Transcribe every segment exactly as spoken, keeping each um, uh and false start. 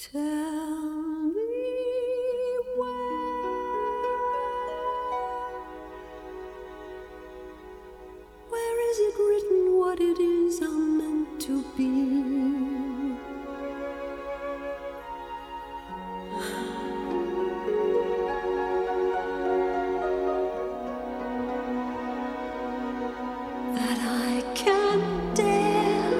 Tell me where, where is it written what it is I'm meant to be? That I can't dare.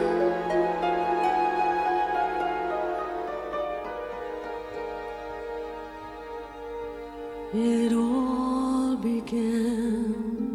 It all began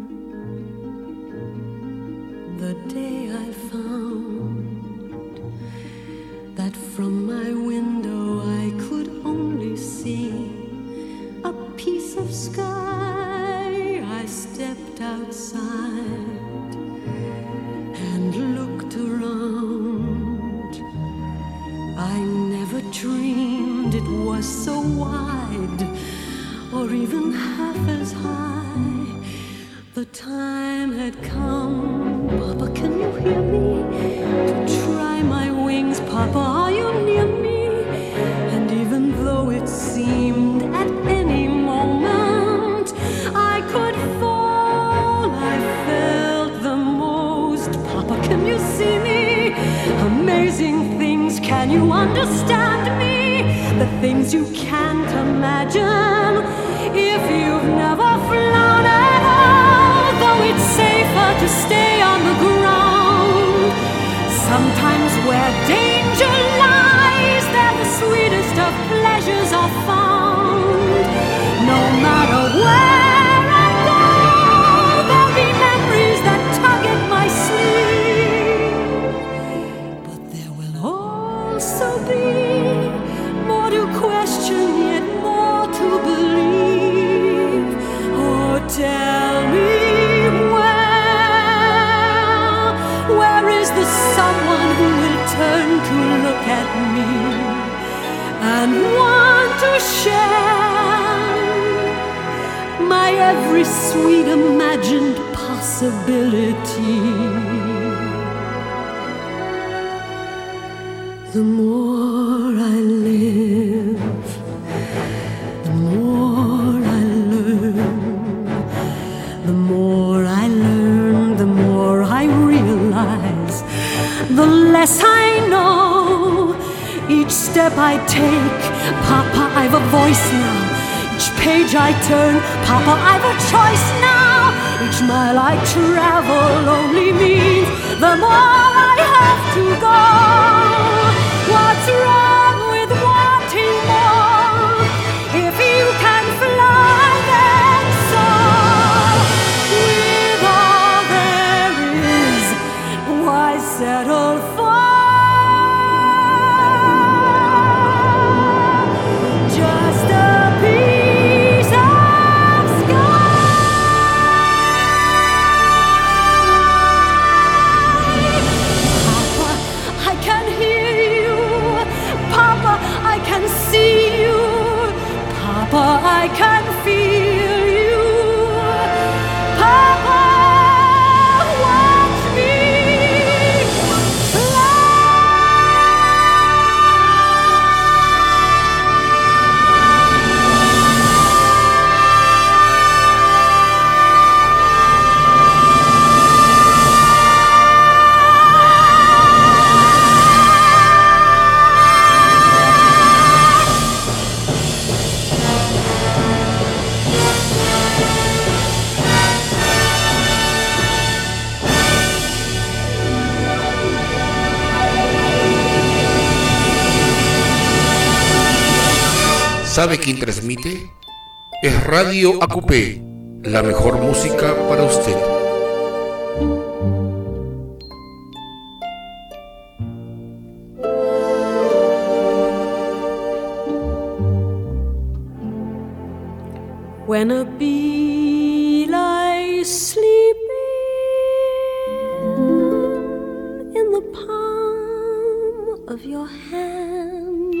the day I found that from my window I could only see a piece of sky. I stepped outside and looked around. I never dreamed it was so wide or even half as high. The time had come, Papa, can you hear me? To try my wings, Papa, are you near me? And even though it seemed at any moment I could fall, I felt the most. Papa, can you see me? Amazing things, can you understand me? The things you can't imagine if you've never flown at all. Though it's safer to stay on the ground, sometimes where danger lies, there the sweetest of pleasures are found. No matter where I go, there'll be memories that tug at my sleeve. But there will also be more to question, yet more to believe. Oh, tell me where, where is the someone who will turn to look at me and want to share my every sweet imagined possibility? The more I live, the more I learn. The more I learn, the more I realize, the less I know. Each step I take, Papa, I've a voice now. Each page I turn, Papa, I've a choice now. Each mile I travel only means the more I have to go. What's wrong with wanting more? If you can fly, then so. With all there is, why settle for just a piece of sky? Papa, I can hear you. Papa, I can see you. Papa, I can feel you. Papa, watch me fly. ¿Sabe quién transmite? Es Radio A Q P, la mejor música para usted. When a bee lies sleeping in the palm of your hand,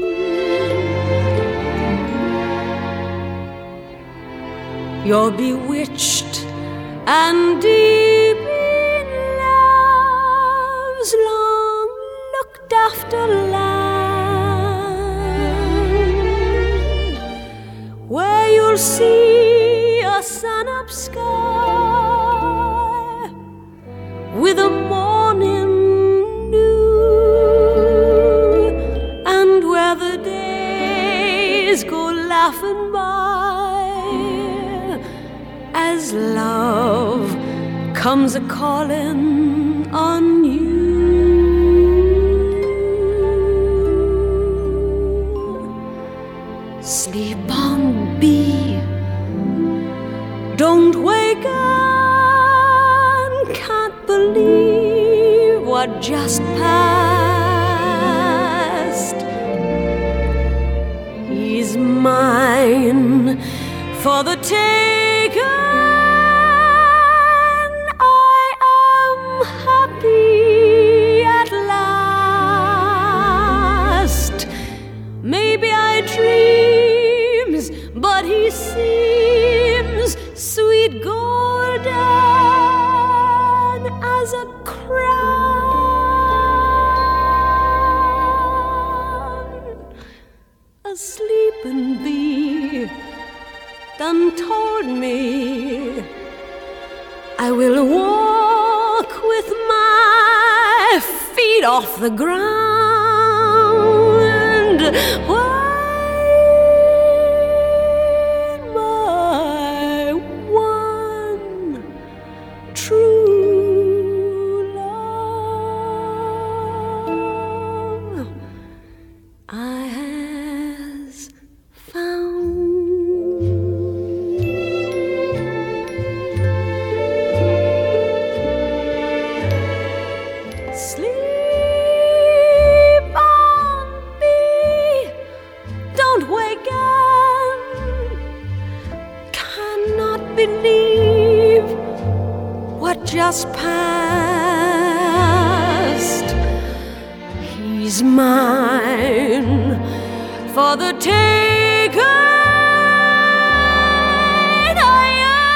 you're bewitched and deep in love's long looked after land. you'll see a sun-up sky with a morning new, and where the days go laughing by as love comes a-calling on you. Sleep on, bee, don't wake on, can't believe what just passed. He's mine for the taking. I am happy at last. Maybe I dreams, but he seems sweet golden as a crown. A sleeping bee done told me I will walk with my feet off the ground. When my one true love I has found. Sleep on me, don't wake up. Cannot believe what just passed. He's mine for the taking. I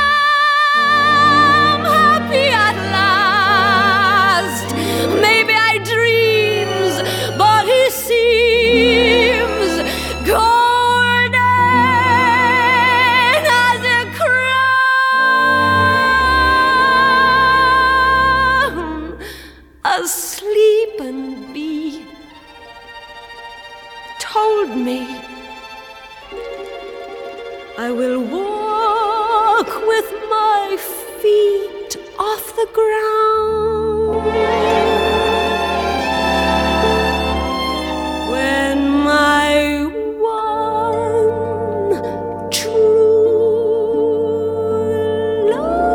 am happy at last. Maybe I dreams, but he seems golden as a crown. A sleeping bee told me I will walk with my feet off the ground. When my one true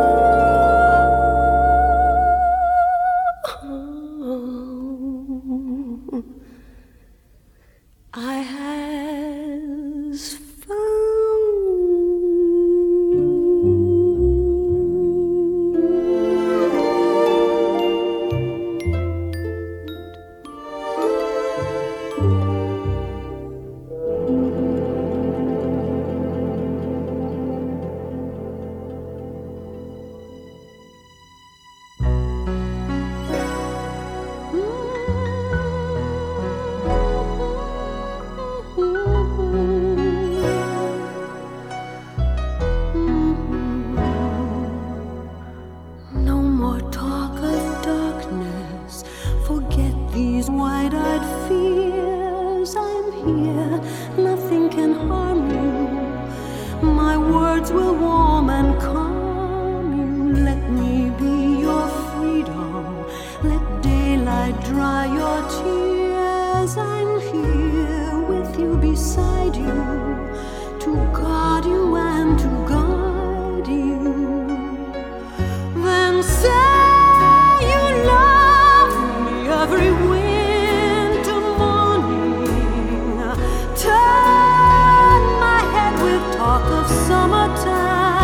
love I has no more talk of darkness. Forget these wide-eyed fears. I'm here, nothing can harm you. My words will warm and calm you. Let me be your freedom. Let daylight dry your tears. I'm here with you, beside you, to guard you and to guide you. Then say you love me every winter morning. Turn my head with talk of summertime.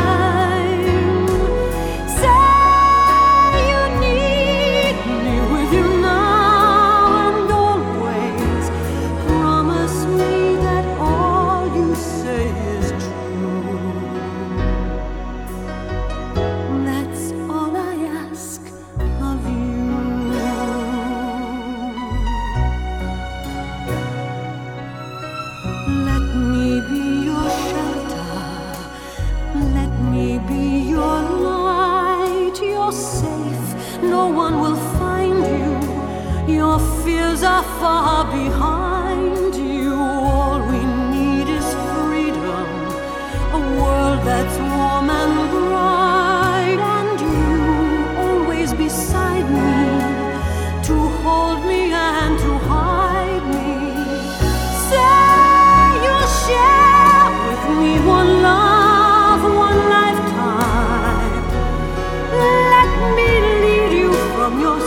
Your fears are far behind you. All we need is freedom, a world that's warm and bright, and you always beside me, to hold me and to hide me. Say you'll share with me one love, one lifetime. Let me lead you from your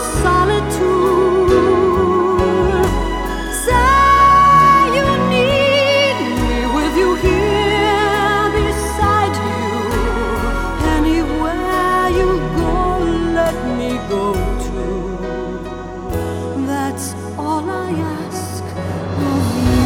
solitude. Say you need me with you here beside you. Anywhere you go, let me go too. That's all I ask of you.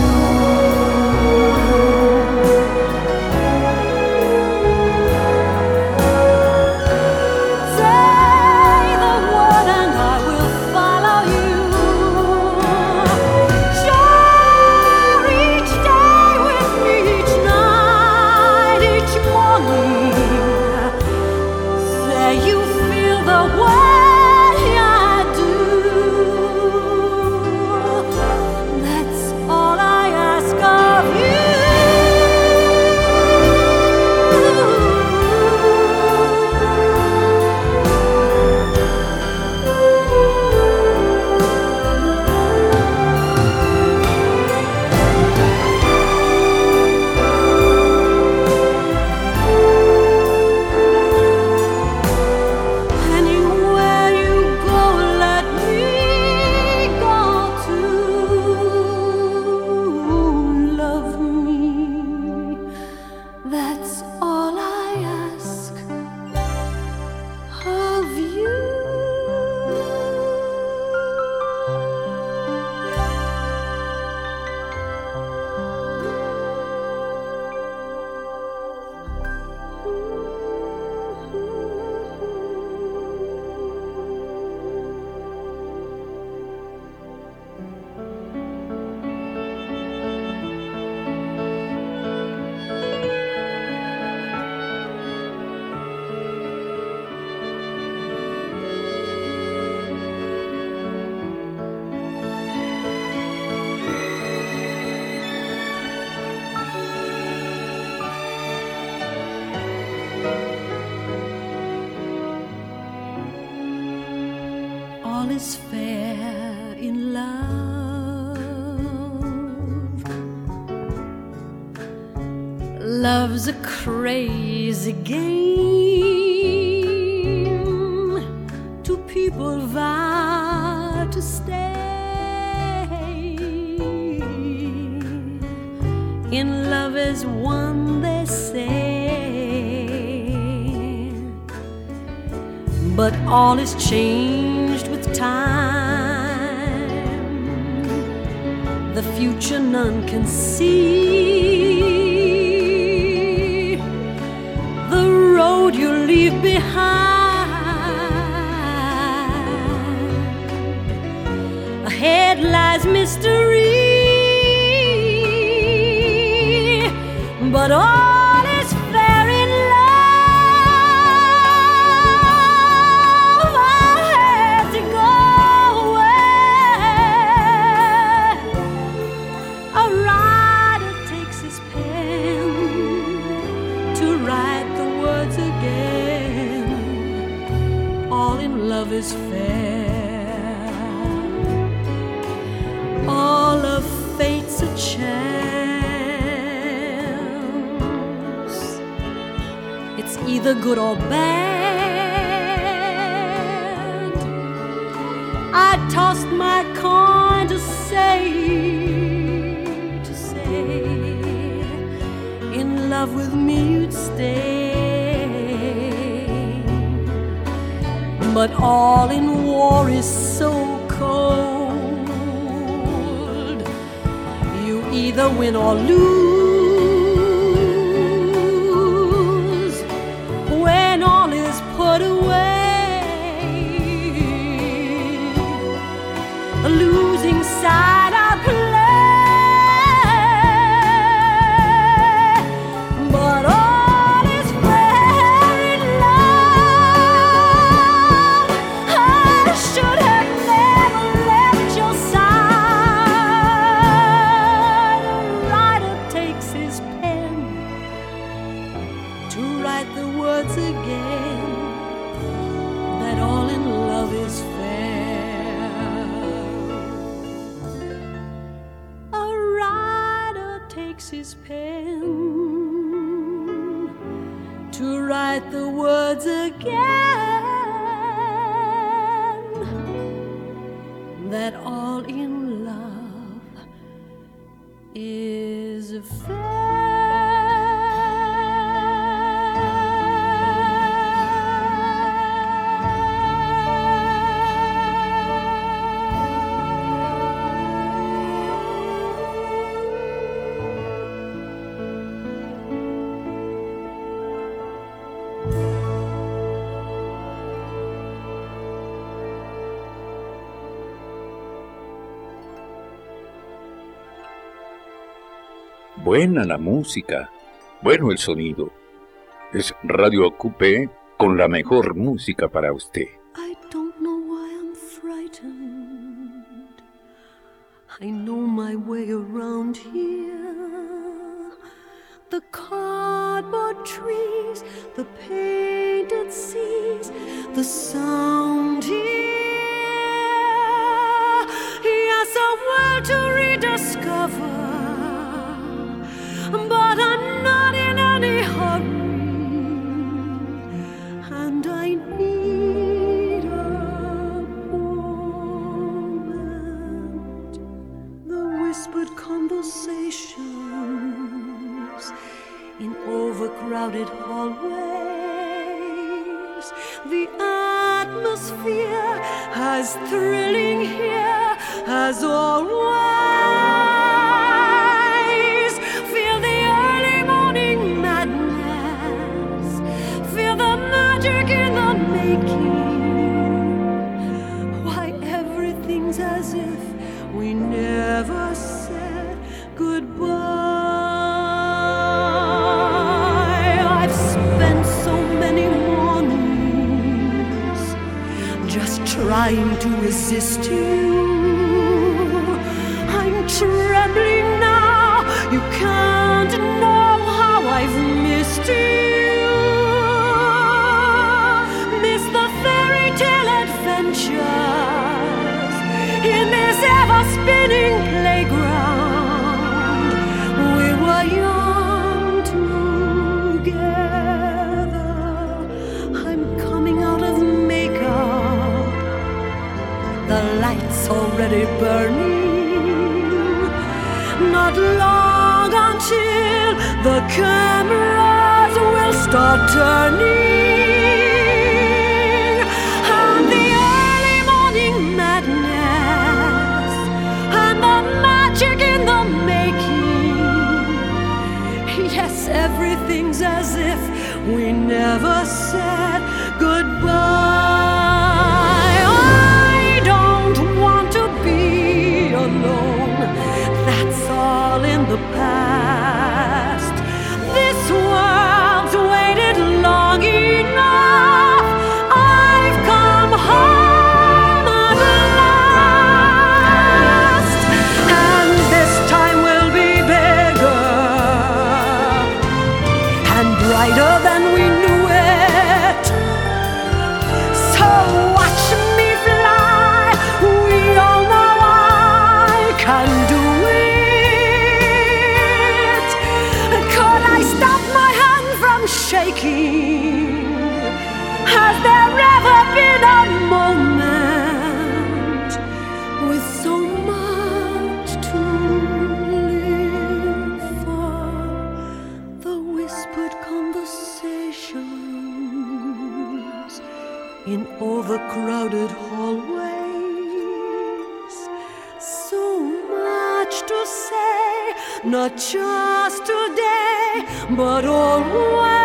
Say the word and I will follow you. Share each day with me, each night, each morning. Say you feel the way I do. That's all I ask of you. Anywhere you go, let me go too. Love me. That's all I ask of you. All is fair in love. Love's a crazy game. Two people vow to stay. In love as one, they say. But all is changed with time. The future none can see. The road you leave behind. Ahead lies mystery. But all is fair in love. I had to go away. A writer takes his pen to write the words again. All in love is fair. All of fate's a chance. It's either good or bad. I tossed my coin to say, to say, in love with me you'd stay. But all in war is so cold. You either win or lose. When all is put away, the losing side I play. But all is fair in love. I should have never left your takes his pen to write the words again that all in love is fair. Buena la música, bueno el sonido. Es Radio Acupé con la mejor música para usted. I don't know why I'm frightened. I know my way around here. The cardboard trees, the painted seas, the sound here. Yes, a world to rediscover. But I'm not in any hurry, and I need a moment. The whispered conversations in overcrowded hallways, the atmosphere as thrilling here as always. Why everything's as if we never said goodbye. I've spent so many mornings just trying to resist you. I'm trembling now. You can't know how I've missed you. In this ever-spinning playground, we were young together. I'm coming out of makeup, the lights already burning. Not long until the cameras will start turning. Yes, everything's as if we never said goodbye. I don't want to be alone. That's all in the past. This world's waited long enough. I've come home at last, and this time will be bigger, brighter than we knew it. So watch me fly. We all know I can do it. Could I stop my hand from shaking? Has there ever been a moment with so much to live for? The whispered conversations in overcrowded hallways, so much to say, not just today, but always.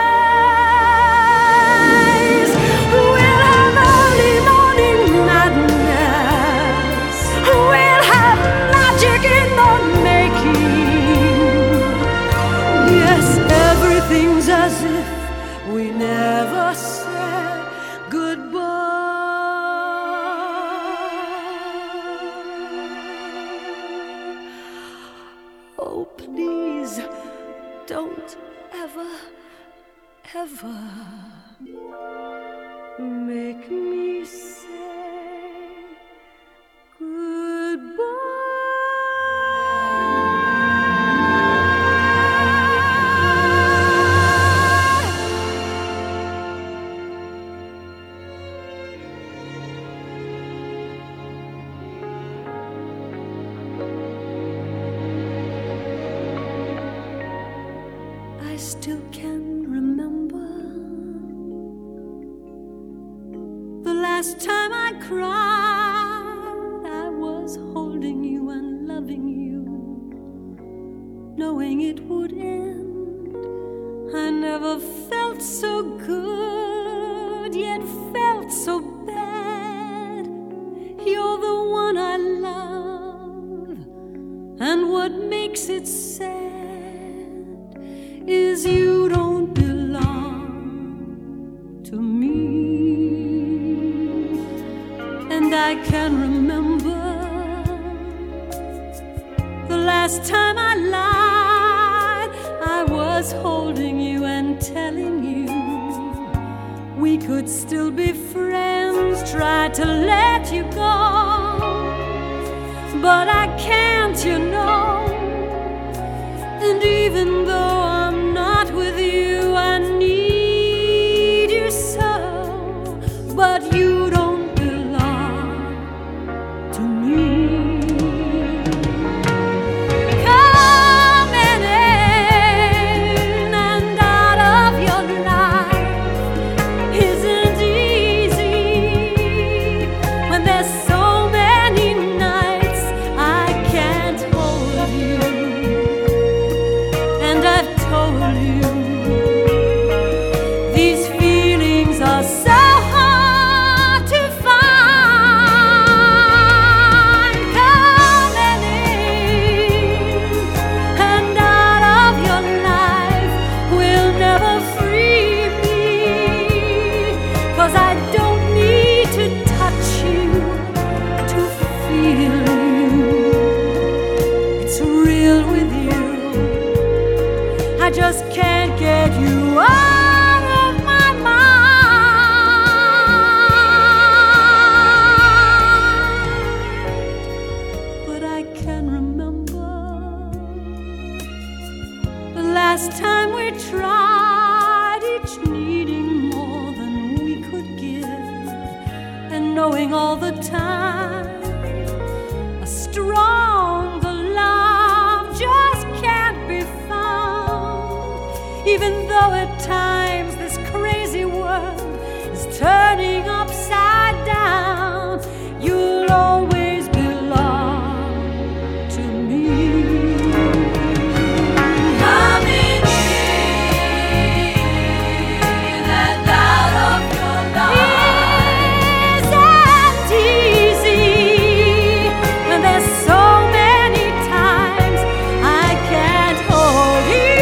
We'll have early morning madness, we'll have magic in the making. Yes, everything's as if we never said goodbye. Oh, please don't ever, ever make me say goodbye. still can remember the last time I cried. I was holding you and loving you, knowing it would end. I never felt so good, yet felt so bad. You're the one I love, and what makes it sad is you don't belong to me. And I can remember the last time I lied. I was holding you and telling you we could still be friends. Tried to let you go, but I can't, you know. And even though I'm not with you, I need you so. But you don't belong to me. Coming in and out of your life isn't easy when there's so many nights I can't hold you. And I've told you these feelings are so hard to find. Coming in and out of your life will never free me, 'cause I don't need to touch you to feel you. It's real with you. I just can't get you out of my mind. But I can remember the last time we tried, each needing more than we could give, and knowing all the time a stronger love just can't be found. Even though at times this crazy world is turning upside down, you'll always belong to me. Coming in and out of your life isn't easy when there's so many times I can't hold you.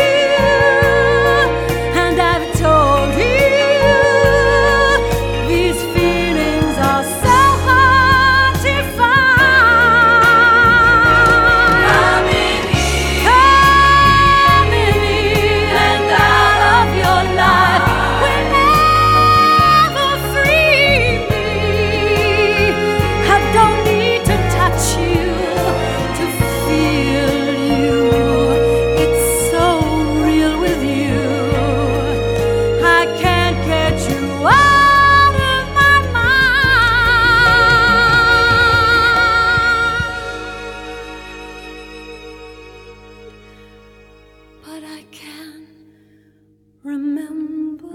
And I've told you these feelings are so hard to find. Coming in, coming in and out of your life will never free me. I don't need to touch you to feel you. It's so real with you. I can't get you out of my mind. But I can remember.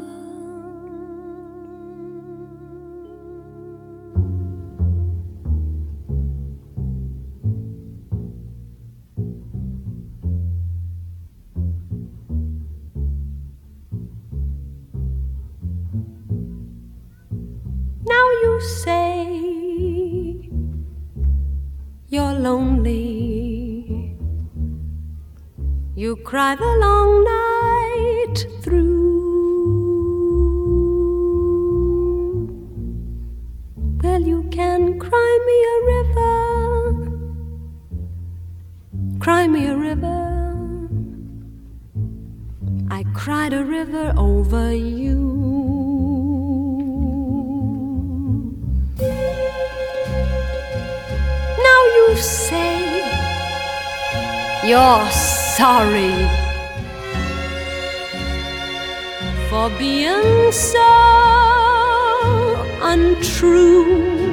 Now you say you're lonely. You cry the long night through. Well, you can cry me a river. Cry me a river. I cried a river over you. Now you say you're sorry for being so untrue.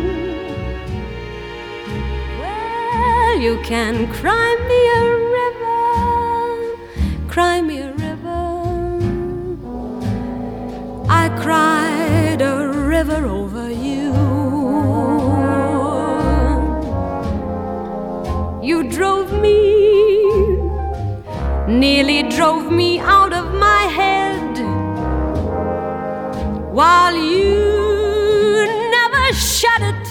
Well, you can cry me a river, cry me a river. river over you. You drove me, nearly drove me out of my head, while you never shed a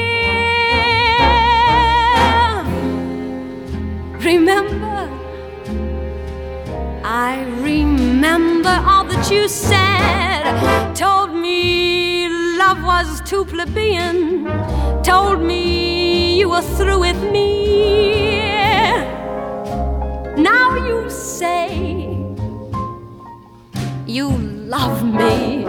tear. Remember, I remember all that you said. Told me love was too plebeian. Told me you were through with me. Now you say you love me.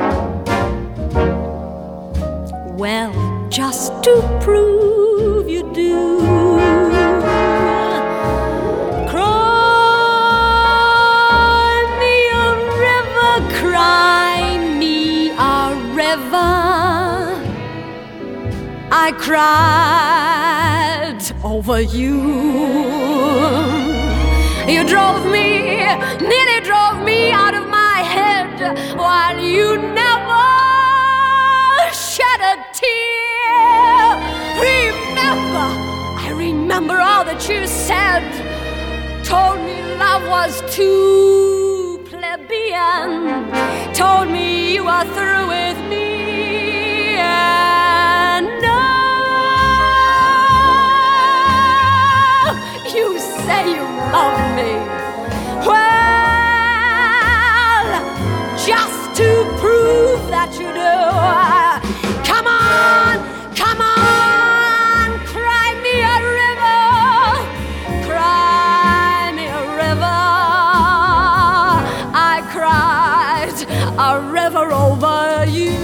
Well, just to prove you do, cry me a river, cry me a river. I cried over you. You drove me, nearly drove me out of my head, while you never shed a tear. Remember, I remember all that you said. Told me love was too plebeian. Told me you were through with me. And now you say you love me. Well, just to prove that you do, come on, come on, cry me a river, cry me a river. I cried a river over you.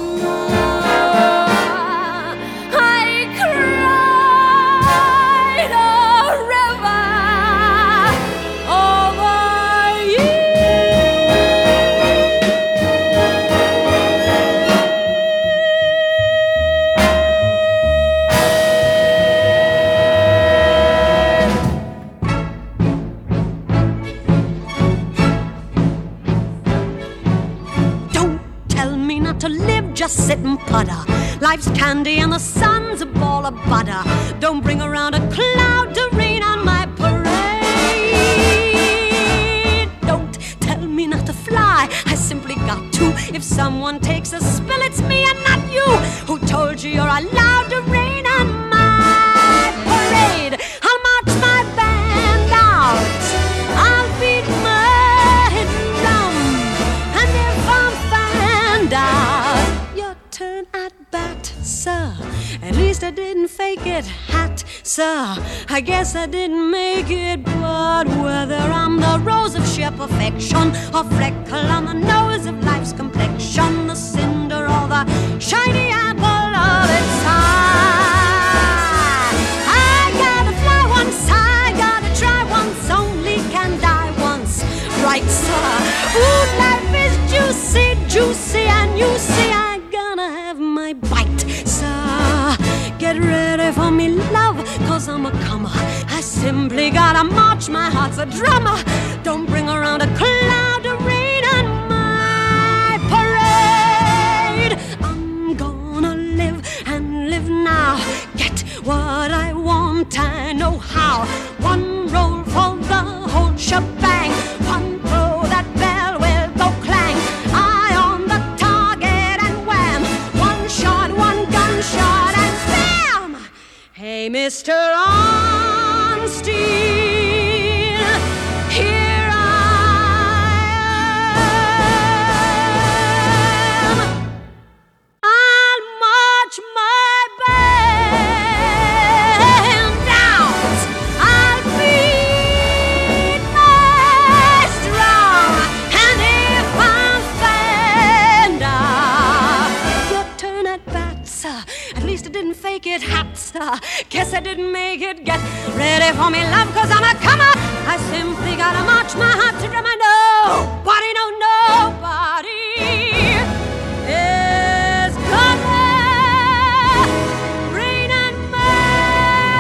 Just sit and putter. Life's candy and the sun's a ball of butter. Don't bring around a cloud to rain on my parade. Don't tell me not to fly, I simply got to. If someone takes a spill, it's me and not you. Who told you you're allowed to rain on my parade? I'll march my band out, I'll beat my drum, and if I'm found out, turn at bat, sir. At least I didn't fake it, hat, sir. I guess I didn't make it, but whether I'm the rose of sheer perfection or freckle on the nose of life's complexion, the cinder or the shiny apple of its eye, I gotta fly once, I gotta try once, only can die once, right, sir? Ooh, life is juicy, juicy, and you see I have my bite, sir. Get ready for me, love, cause I'm a comer. I simply gotta march, my heart's a drummer. Don't bring around a cloud to rain on my parade. I'm gonna live and live now. Get what I want, I know how. One roll for the whole shebang. One throw, that bell will go clang. Eye on the target and wham. One shot, one gunshot and bam! Hey, Mister Ornstein, here I am. I'll march my band out. I'll beat my drum, and if I'm found out, your turn at bat, sir. At least I didn't fake it, hat, sir. Guess I didn't make it. Get ready for me, love, cause I'm a comer. I simply gotta march my heart to drum. I know, nobody, no, nobody is gonna rain on my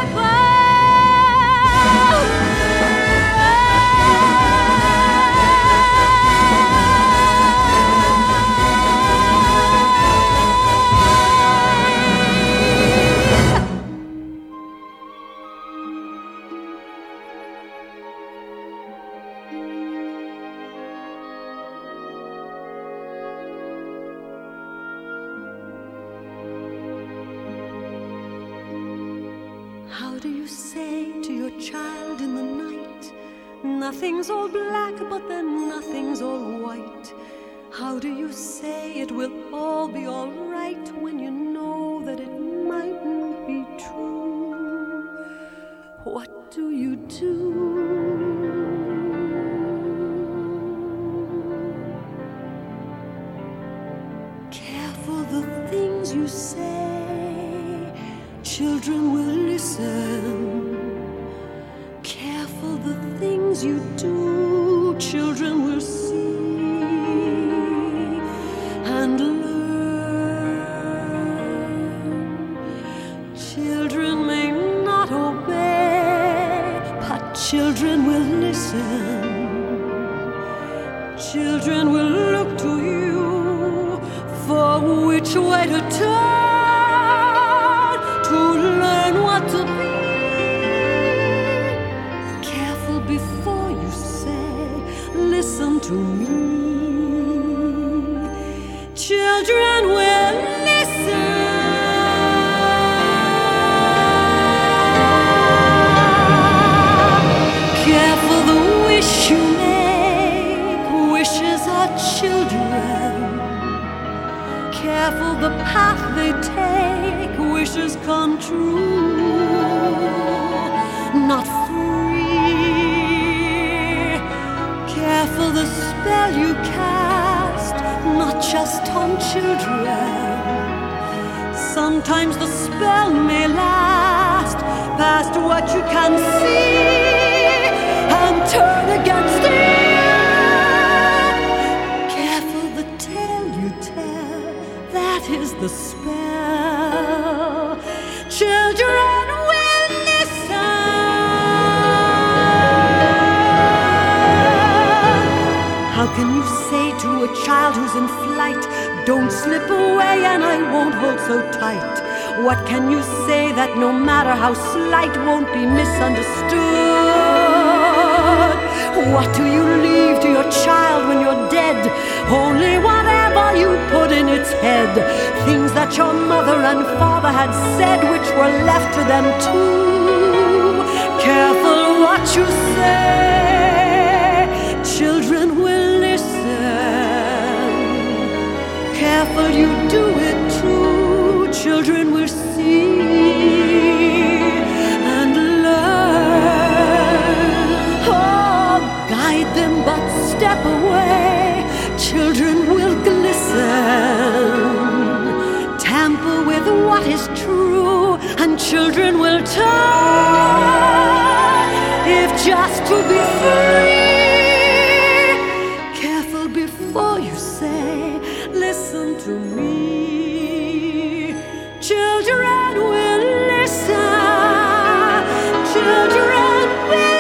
parade. you say to your child in the night, nothing's all black, but then nothing's all white? How do you say it will all be all right when you know that it mightn't be true? What do you do? Careful the things you say, children will listen. Careful the things you do, children will see and learn. Children may not obey, but children will listen. Children will look to you for which way to turn to learn what to be. Careful before you say, listen to me. Children will listen. Careful the wish you make, wishes are children. Careful the path they take, wishes come true, not free. Careful the spell you cast, not just on children. Sometimes the spell may last past what you can see and turn against it. Careful the tale you tell, that is the spell. Children will listen. How can you say to a child who's in flight, don't slip away and I won't hold so tight? What can you say that no matter how slight won't be misunderstood? What do you leave to your child when you're dead? Only whatever you put in its head. Things that your mother and father had said, which were left to them too. Careful what you say, children will listen. Careful you do it too, children will see and learn. Oh, guide them but step away, children will glisten. Tamper with what is true, and children will turn, if just to be free. Careful before you say, listen to me. Children will listen. Children will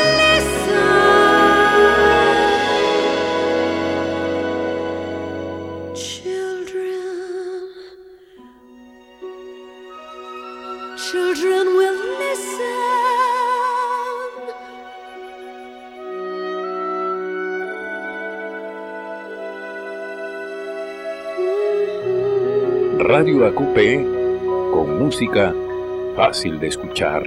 listen. Children. Children will listen. Radio A Q P, con música fácil de escuchar.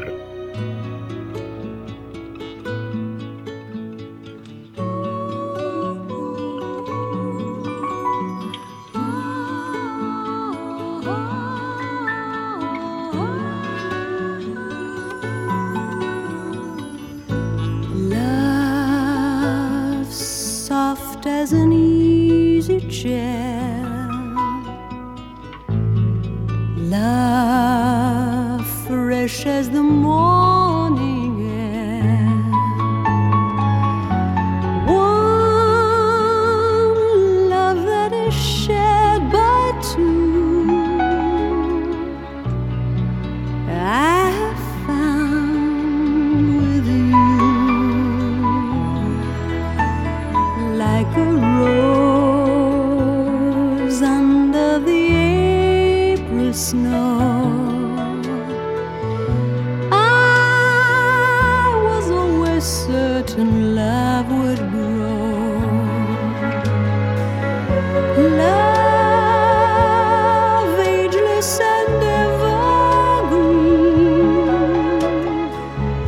Love soft as an easy chair, love fresh as the morning air, one love that is shared by two. I have found with you, like a rose under the April snow. I was always certain love would grow. Love ageless and evergreen,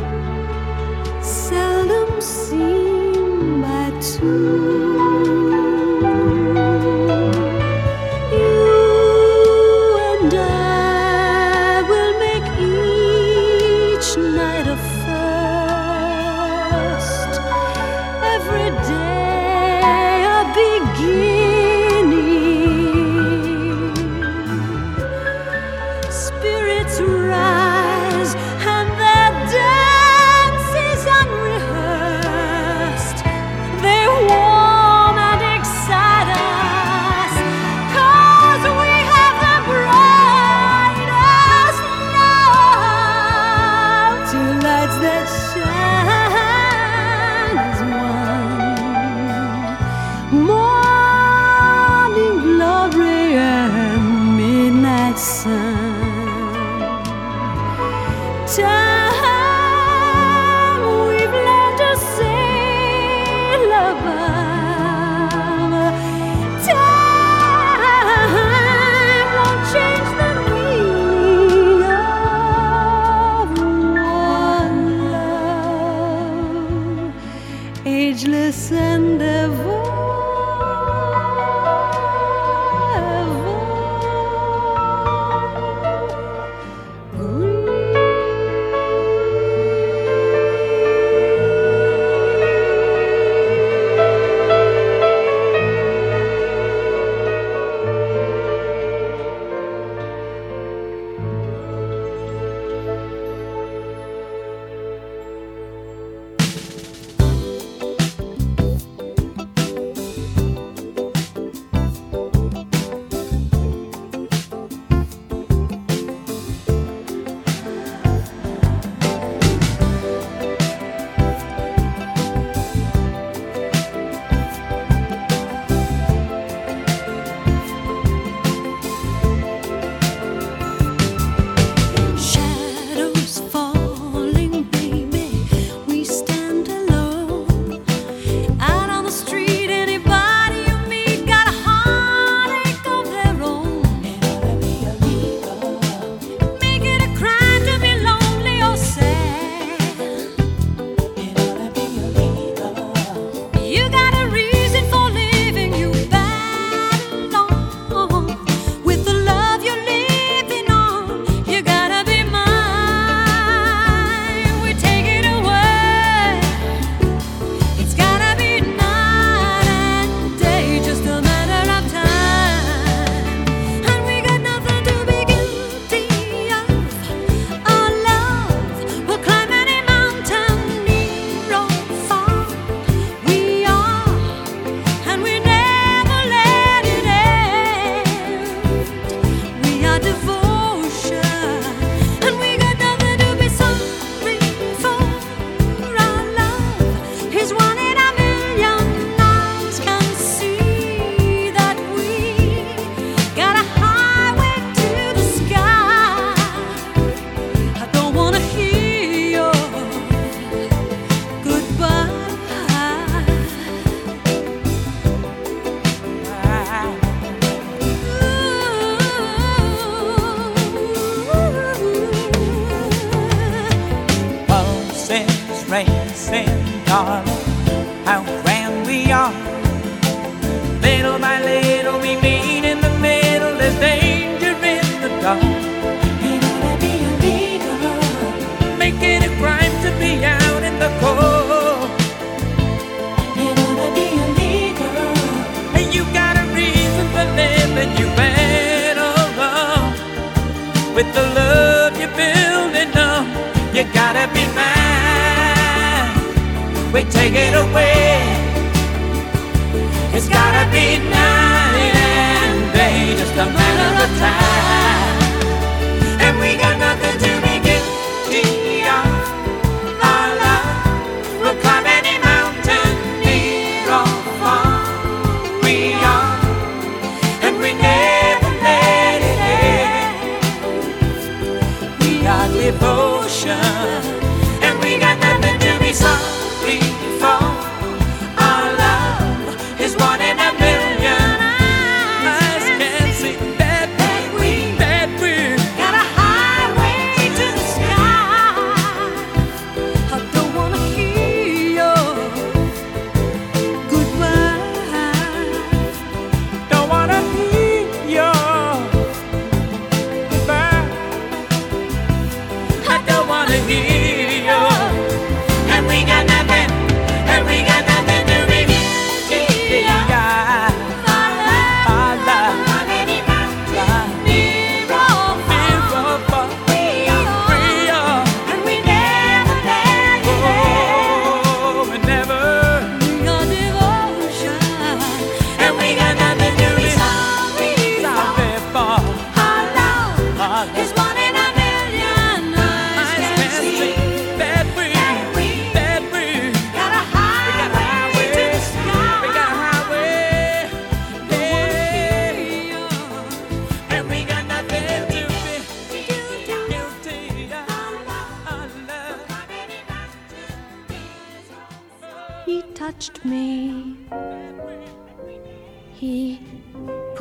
Goodbye.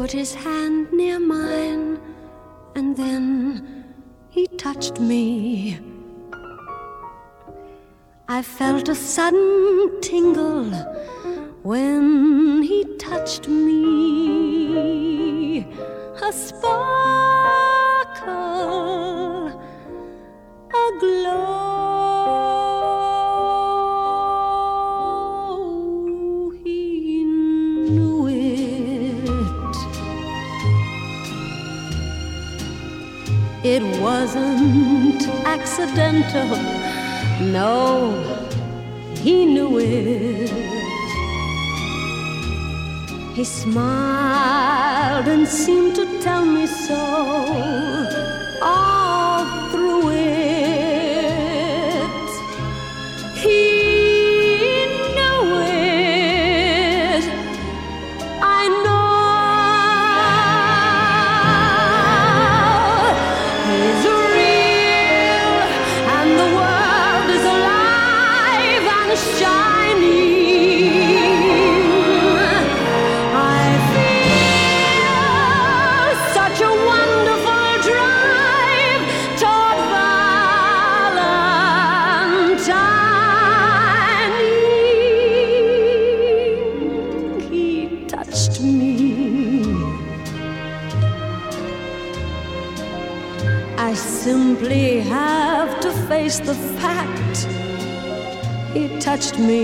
put his hand near mine, and then he touched me. I felt a sudden tingle when he touched me. A sparkle, a glow. He knew it. It wasn't accidental. No, he knew it. He smiled and seemed to tell me so all through it. He knew it. I know. He's real, and the world is alive and shining. I simply have to face the fact he touched me.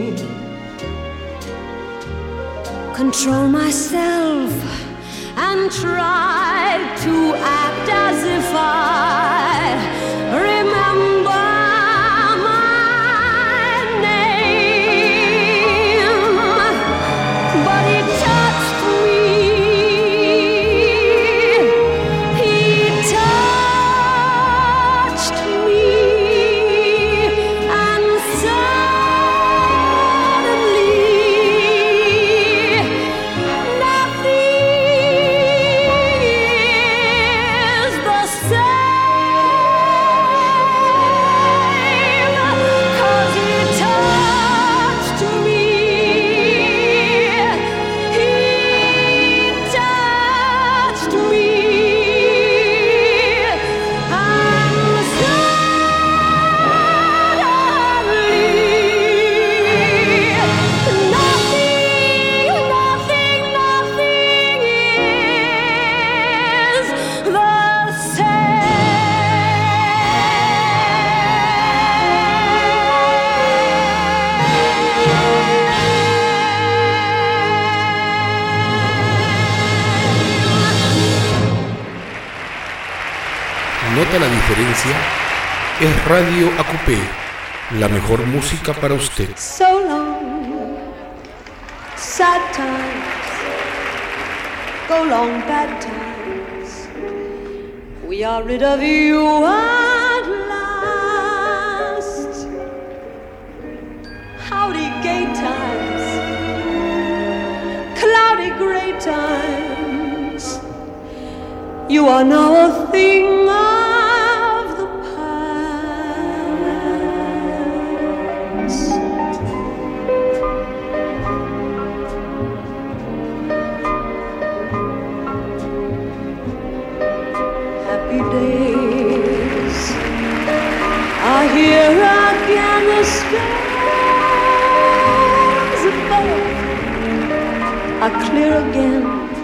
Control myself and try to act as if I remember my name. But he touched me. He touched me. ¿Nota la diferencia? Es Radio A Q P, la mejor música para usted. So long, sad times, go long bad times. We are rid of you at last. Howdy gay times, cloudy gray times. You are now a thing of the past. Happy days are here again. The skies above are clear again.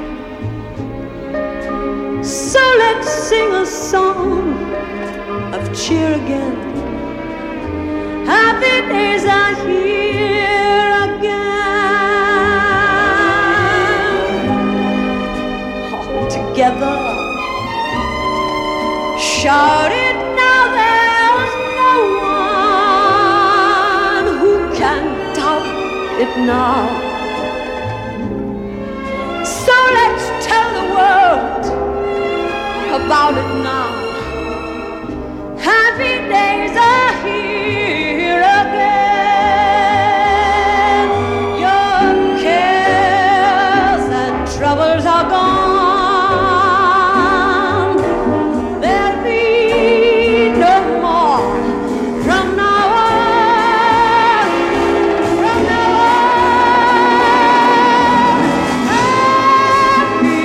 So let's sing a song of cheer again. Happy days are here again. All together, shout it now, there's no one who can doubt it now. So let's tell the world about it now. Happy days are here again. Your cares and troubles are gone. There'll be no more from now on. From now on, happy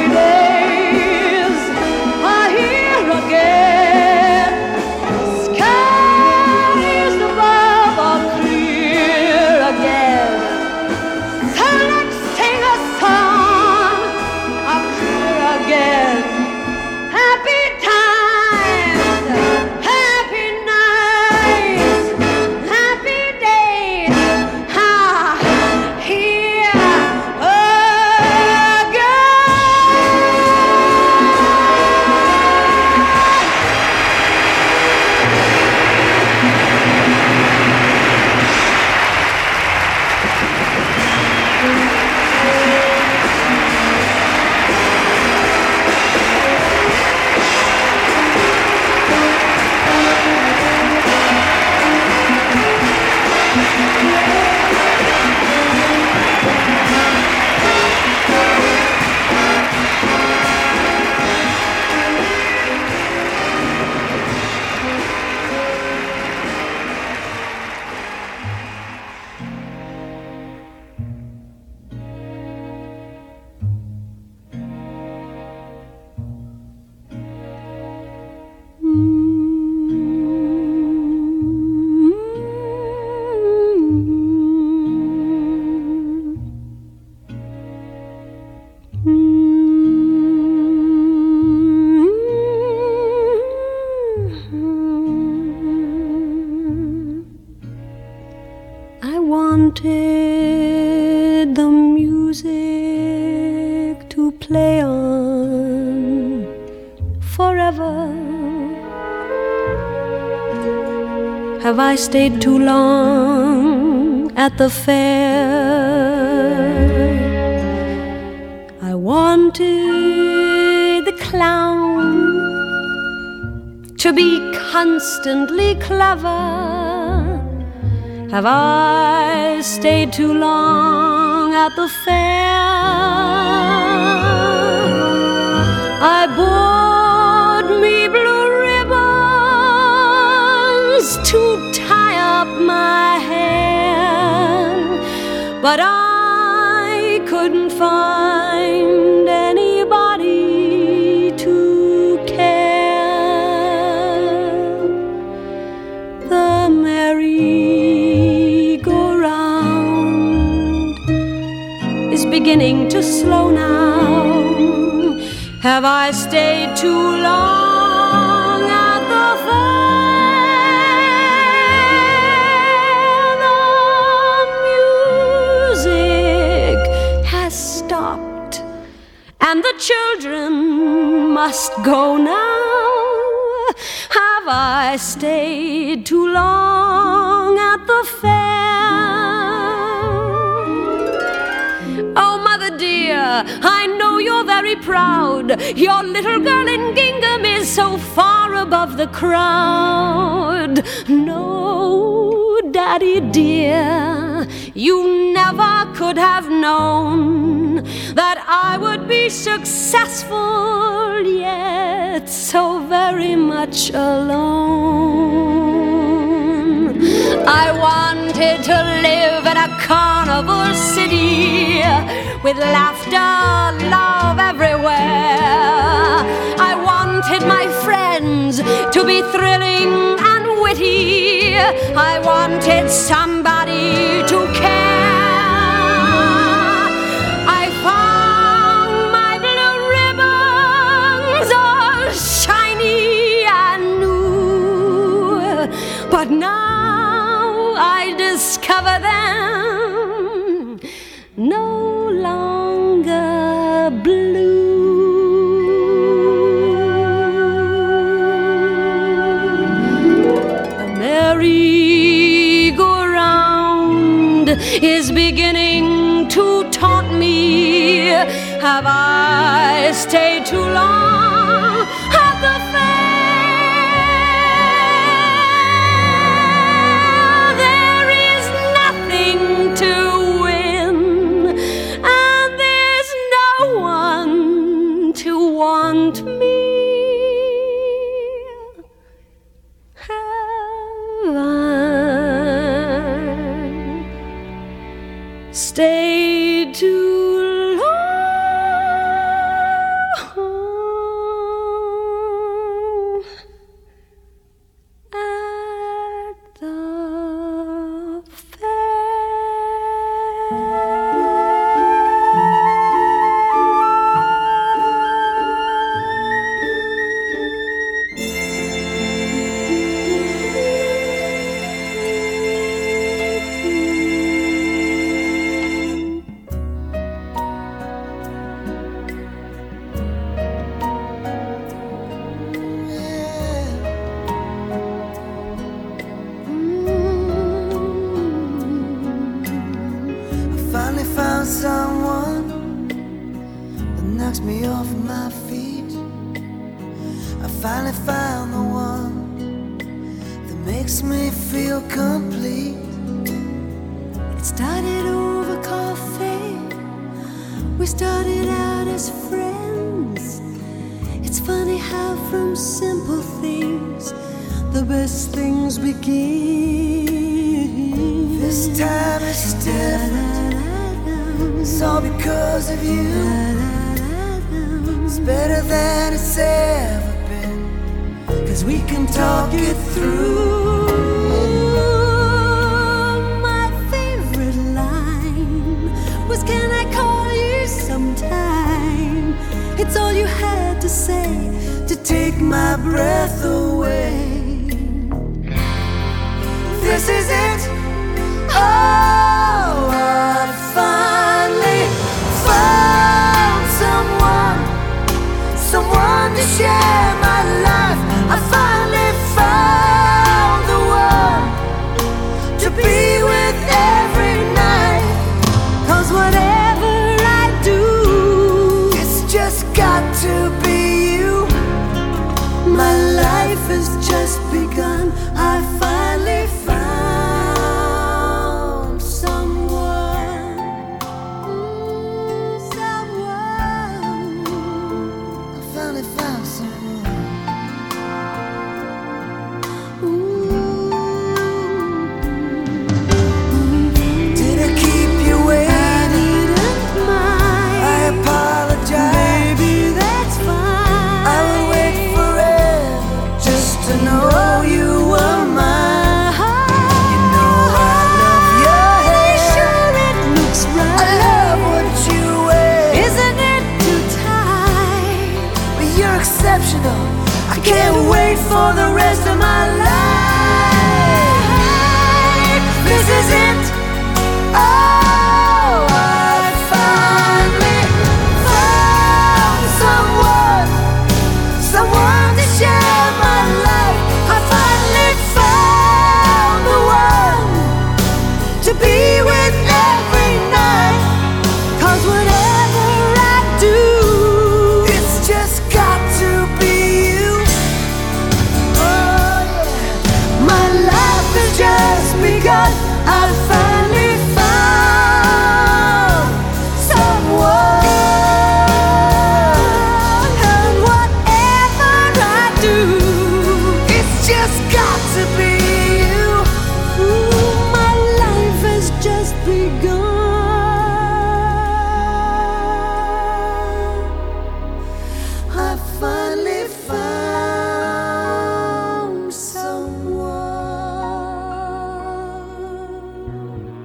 play on forever. Have I stayed too long at the fair? I wanted the clown to be constantly clever. Have I stayed too long at the fair? I bought me blue ribbons to tie up my hair, but I couldn't find anybody to care. The merry-go-round is beginning to slow now. Have I stayed too long at the fair? The music has stopped, and the children must go now. Have I stayed too long at the fair? Oh, mother dear, I know you're very proud. Your little girl in gingham is so far above the crowd. No, Daddy dear, you never could have known that I would be successful, yet so very much alone. I wanted to live in a carnival city with laughter, love everywhere. I wanted my friends to be thrilling and witty. I wanted somebody to care. I found my blue ribbons all shiny and new, but now I discover them no longer blue. The merry-go-round is beginning to taunt me. Have I stayed too long at the fair? There is nothing to win, and there's no one to want me. Have I stayed too long at the Finally found someone that knocks me off my feet. I finally found the one that makes me feel complete. It started over coffee. We started out as friends. It's funny how from simple things the best things begin. This time it's different. It's all because of you. It's better than it's ever been, 'cause we can talk it through. My favorite line was, "Can I call you sometime?" It's all you had to say To take my breath away. This is it. Oh, I finally found someone exceptional. I can't wait for the rest of my life. This is it. Oh, I finally found someone, someone to share my life. I finally found the one to be with every night. 'Cause whatever I do, it's just got to be you. Oh yeah, my life has just begun. I finally found someone, and whatever I do, it's just got to be you. Ooh, my life has just begun. I finally found someone.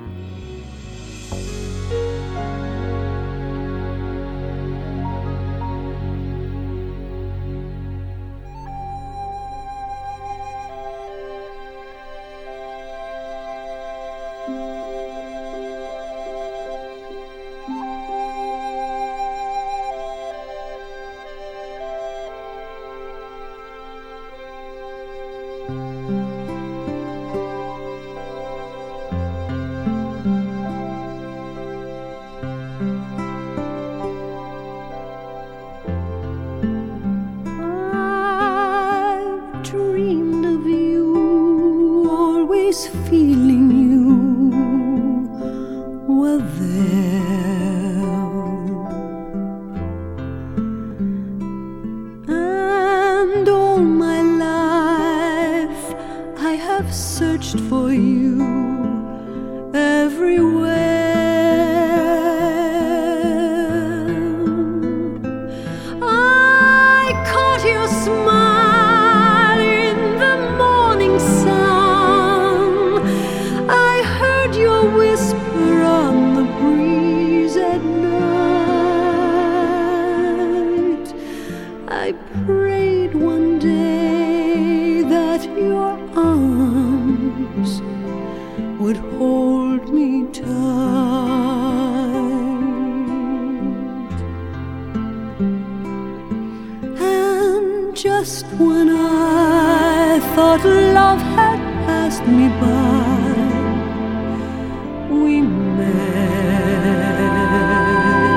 I've dreamed of you, always feeling you were there. And all my life I have searched for you everywhere. I caught your smile in the morning sun. I heard your whisper on the breeze at night. I prayed one day that your arms would hold me tight. And just when I thought love had passed me by, we met.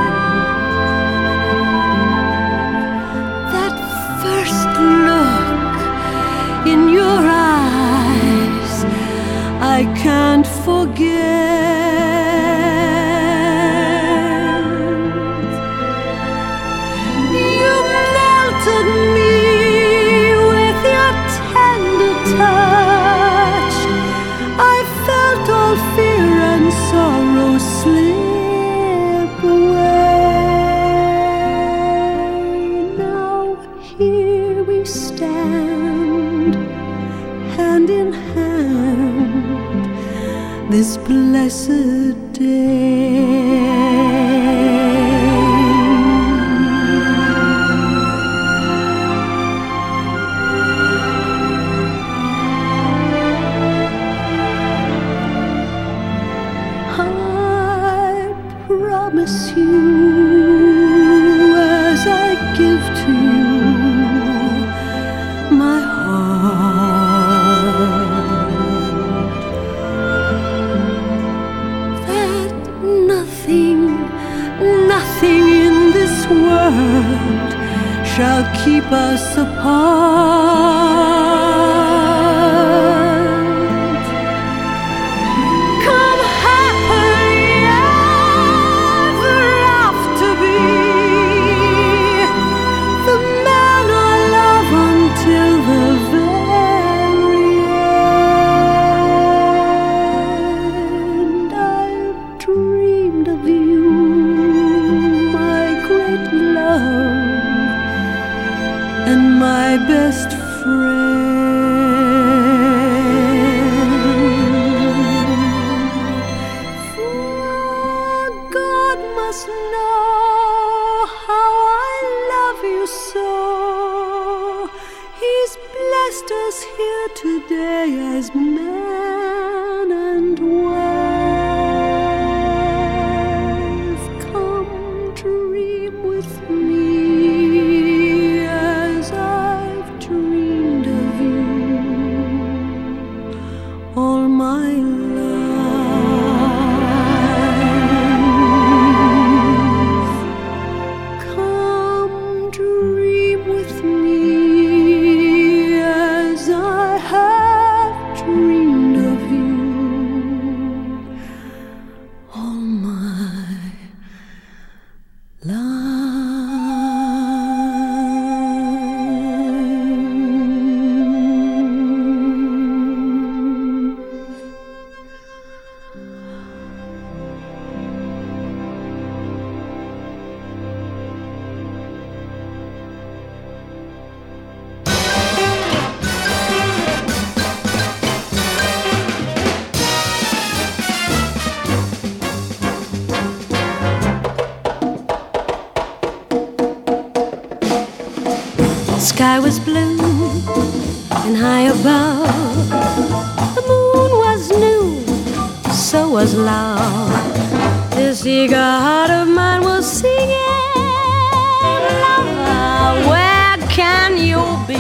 That first look in your eyes I can't forget. You melted me with your tender touch. I felt all fear and sorrow slip away. Now here we stand, hand in hand, this blessed day. I promise you, as I give to you my heart, that nothing, nothing in this world shall keep us apart. Come happily ever after, be the man I love until the very end. I've dreamed of you, my great love, and my best friend. For God must know how I love you so. sky was blue and high above. The moon was new, so was love. This eager heart of mine was singing, lover, where can you be?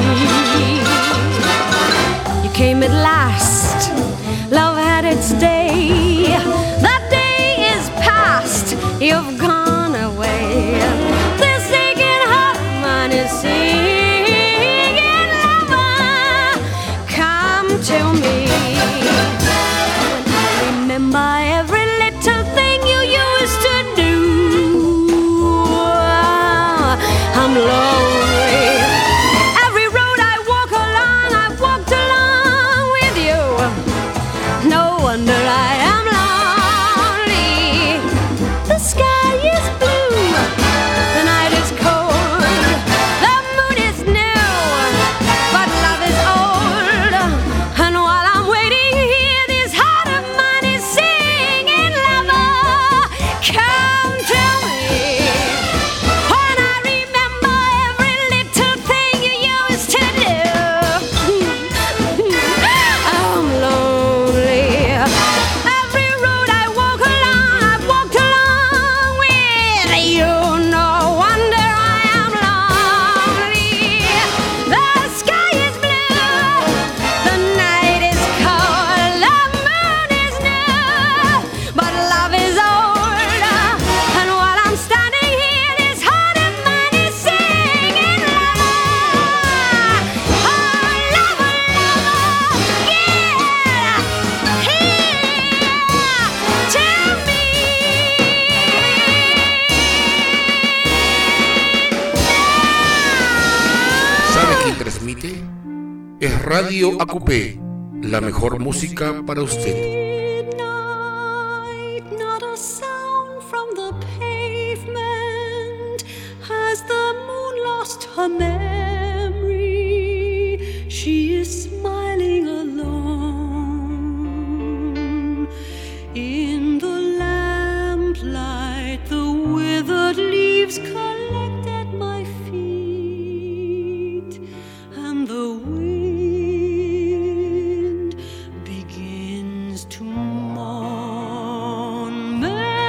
You came at last, love had its day. That day is past, you've gone away. This aching heart of mine is singing, lover, come to me. When I remember every little thing you used to do, I'm lonely. Every road I walk along, I've walked along with you. No wonder I am lonely. The sky is blue, the night is cold, the moon is new, but love is old. And while I'm waiting here, this heart of mine is singing, lover, come to me. When I remember every little thing you used to do, I'm lonely. Every road I walk along, I've walked along with you. No wonder I am lonely. The sky is blue, the night is cold, the moon is new, but love is old. And while I'm standing here, this heart of mine is singing, lover, oh lover, lover, yeah, here to me. ¿Sabe quién transmite? Es Radio A Q P, la mejor música para usted. Midnight, not a sound from the pavement. Has the moon lost her memory? She is smiling alone. In the lamplight, the withered leaves collect at my feet, and the wind begins to mourn.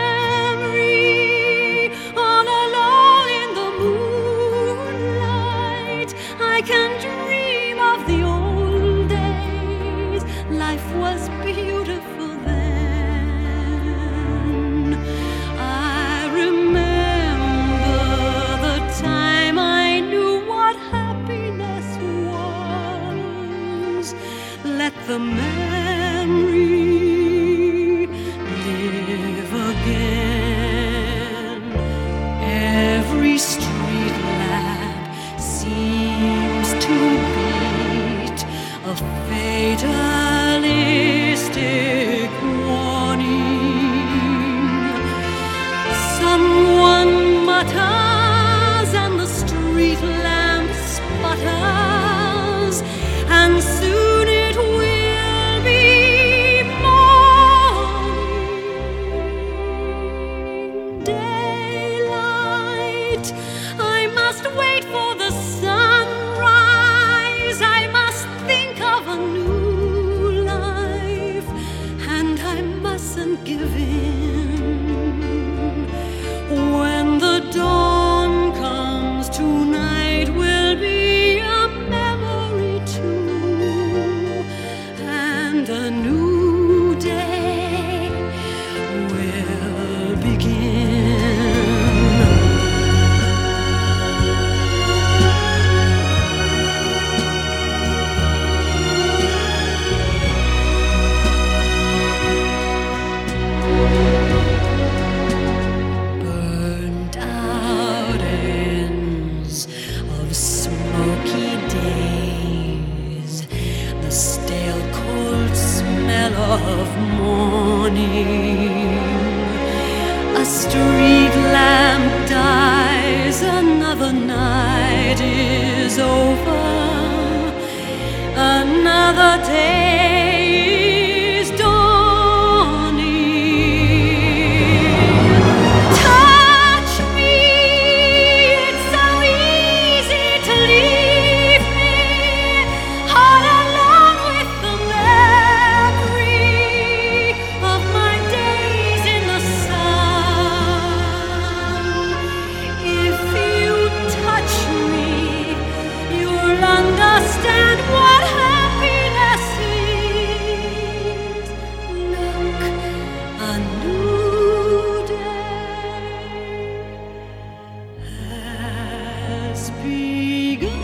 Memory, all alone in the moonlight, I can dream of the old days. Life was beautiful then. I remember the time I knew what happiness was. Let the memory live again. Every street lamp seems to beat a fatalistic warning. Someone mutters and the street lamp sputters, and soon it will be morning. Daylight, I must wait for the sunrise. I must think of a new life, and I mustn't give in. When the dawn comes, tonight will be a memory too, and a new day will begin. Burnt out ends of smoky days, the stale cold smell of morning. A street lamp dies, another night is over, another day is dawning. Touch me, it's so easy to leave. has begun.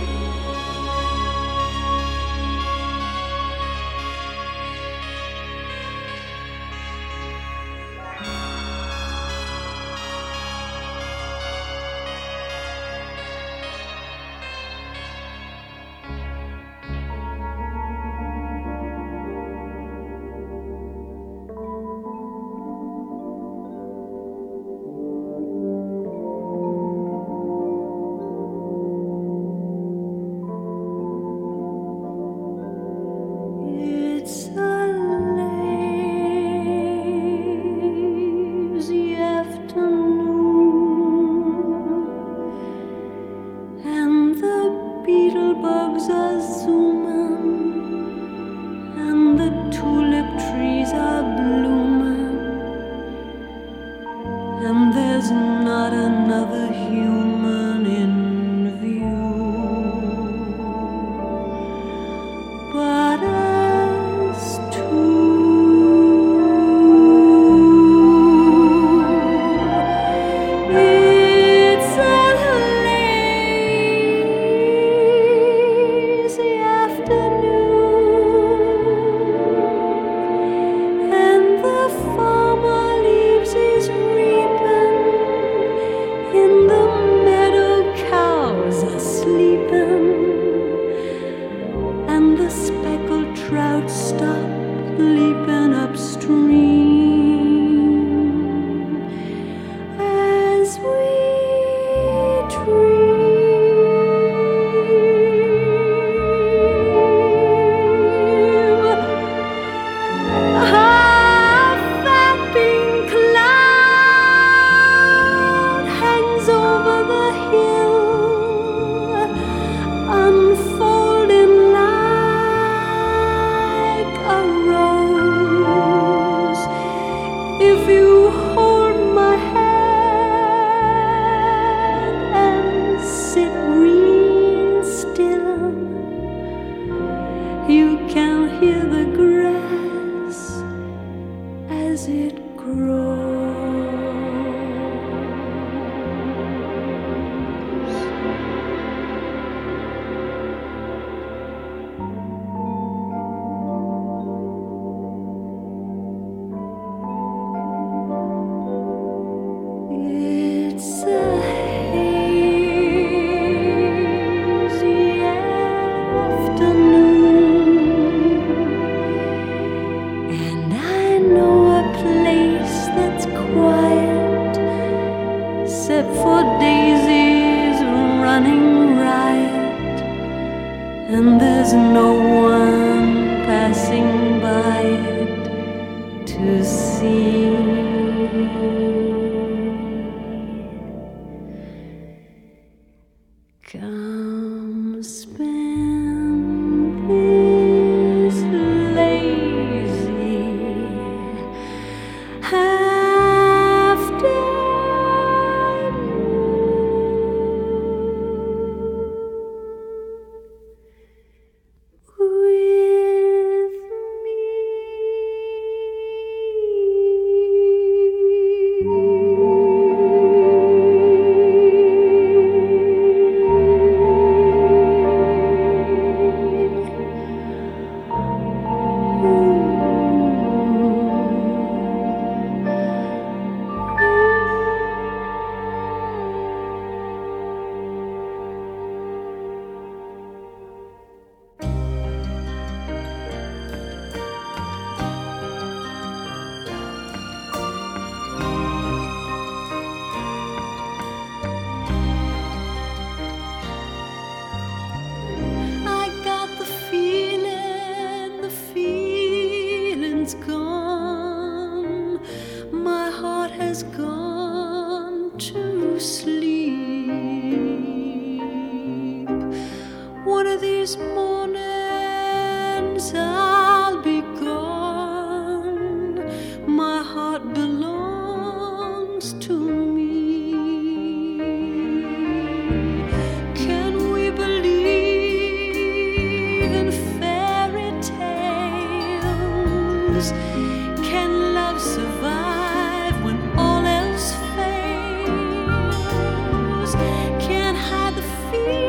Can't hide the fear.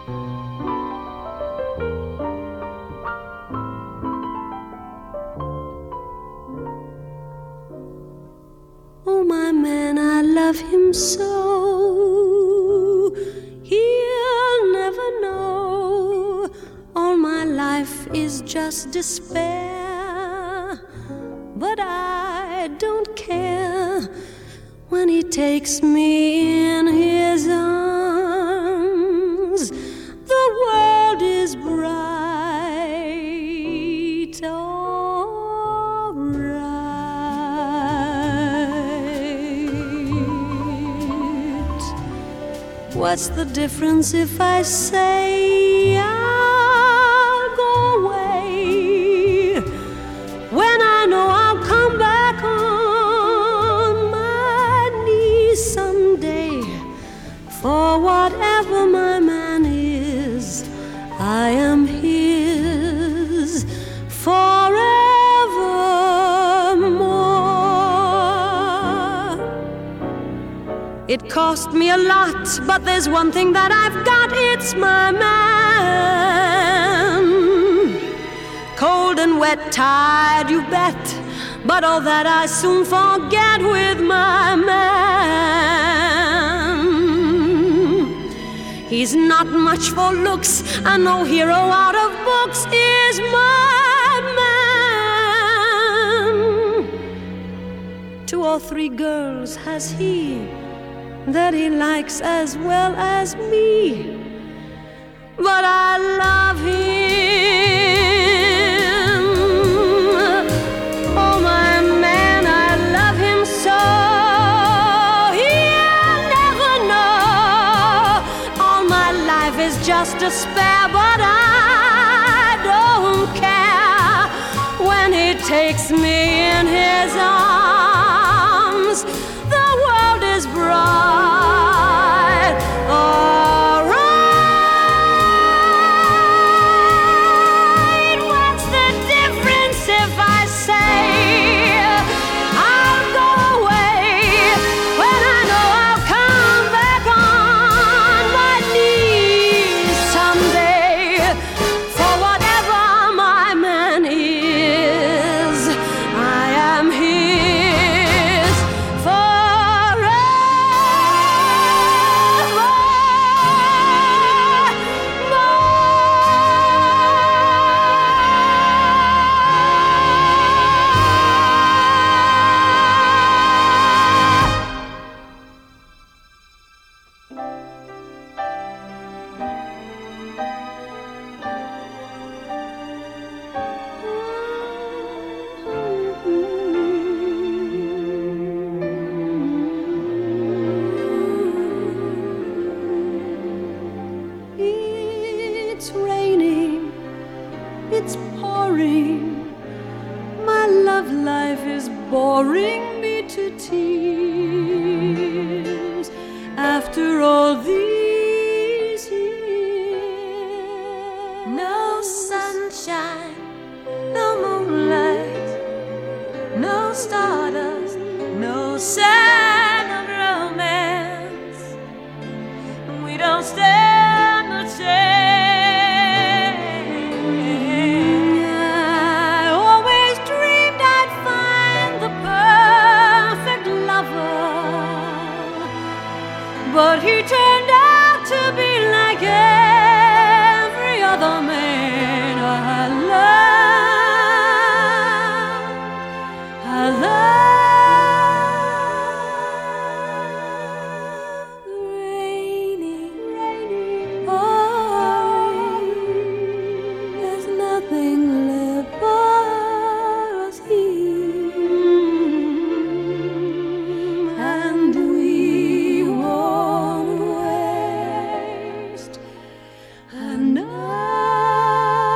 Oh, my man, I love him so. He'll never know. All my life is just despair. But I don't care when he takes me in his arms. The world is bright. All right. What's the difference if I say I'll go away when I know I'll come back on my knees someday? For whatever my man is, I am his forevermore. It cost me a lot, but there's one thing that I've got, it's my man. Cold and wet, tired, you bet, but all that I soon forget with my man. He's not much for looks, and no hero out of books is my man. Two or three girls has he that he likes as well as me, but I love him. Oh, my man, I love him so. He'll never know. All my life is just despair, but I don't care when he takes me in his arms. The world is bright. All right. What's the difference if I say I'll go away when I know I'll come back on my knees someday? For whatever my man is, I am his It's raining, it's pouring, my love life is boring me to tears. After all these years, no sunshine, no moonlight, no stardust, no sign of romance. We don't stand a chance. I always dreamed I'd find the perfect lover, but he turned out to be like every other man I loved. I loved. Raining, raining, pouring, there's nothing left but us here, and we won't waste another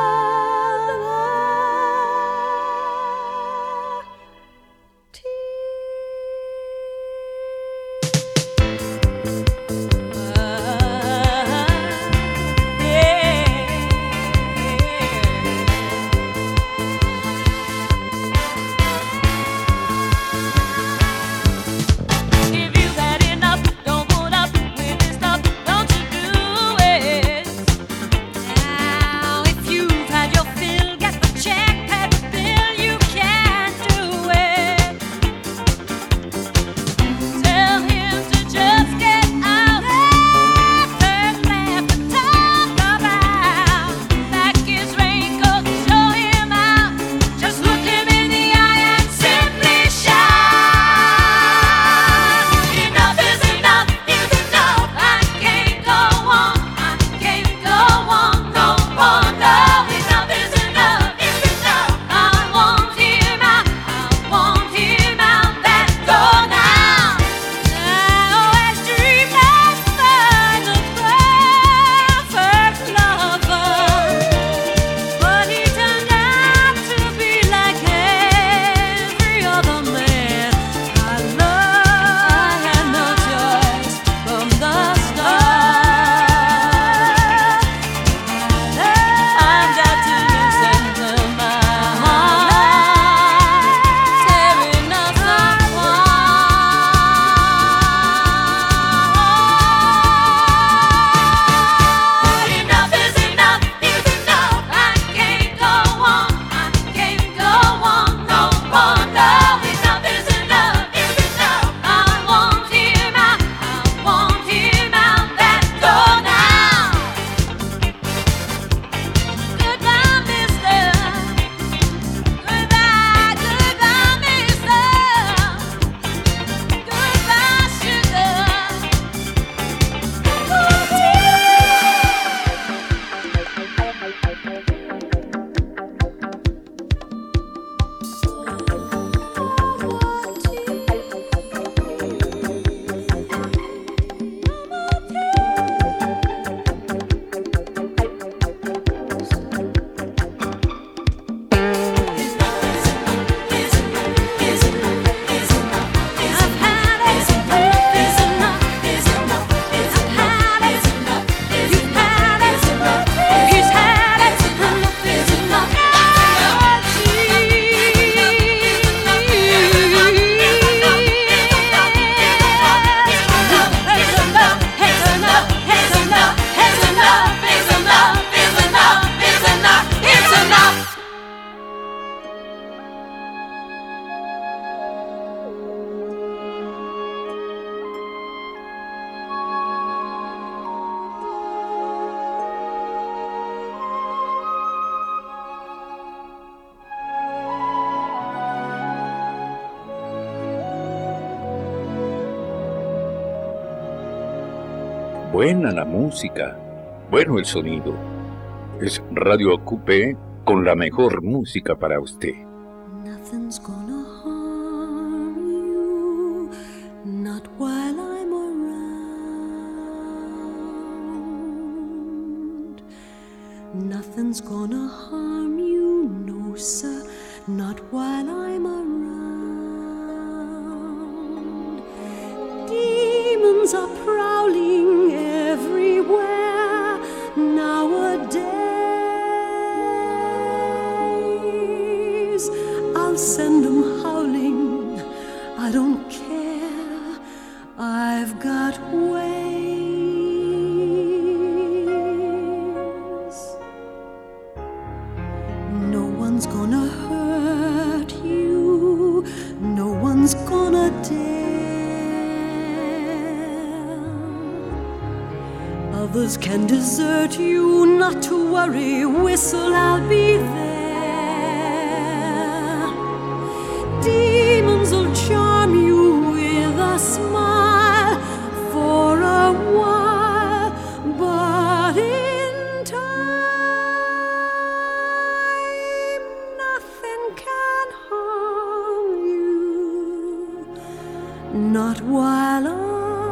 Buena la música, bueno el sonido. Es Radio A Q P con la mejor música para usted. Nothing's gonna harm you, not while I'm around. Nothing's gonna harm you, no sir, not while I'm around. Demons are prowling everywhere nowadays. I'll send them howling, I don't care, I've got ways. No one's gonna hurt you, no one's gonna dare. Others can desert you, not to worry, whistle, I'll be there. Demons will charm you with a smile for a while, but in time nothing can harm you, not while I'm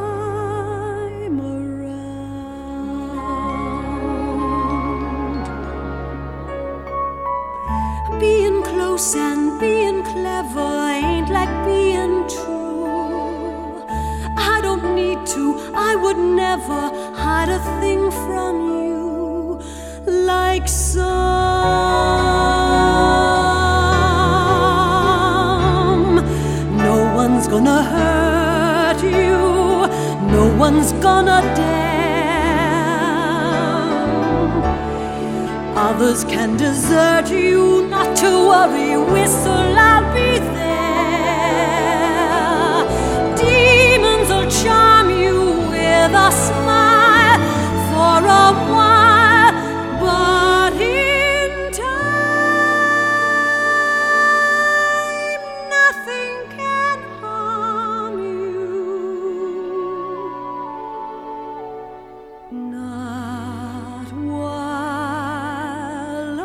around. Being close and being clever ain't like being true. I don't need to, I would never hide a thing from you like some. No one's gonna hurt you, no one's gonna dare. Others can desert you, not to worry, whistle, I'll be there. Demons will charm you with a smile for a while, but in time nothing can harm you, not while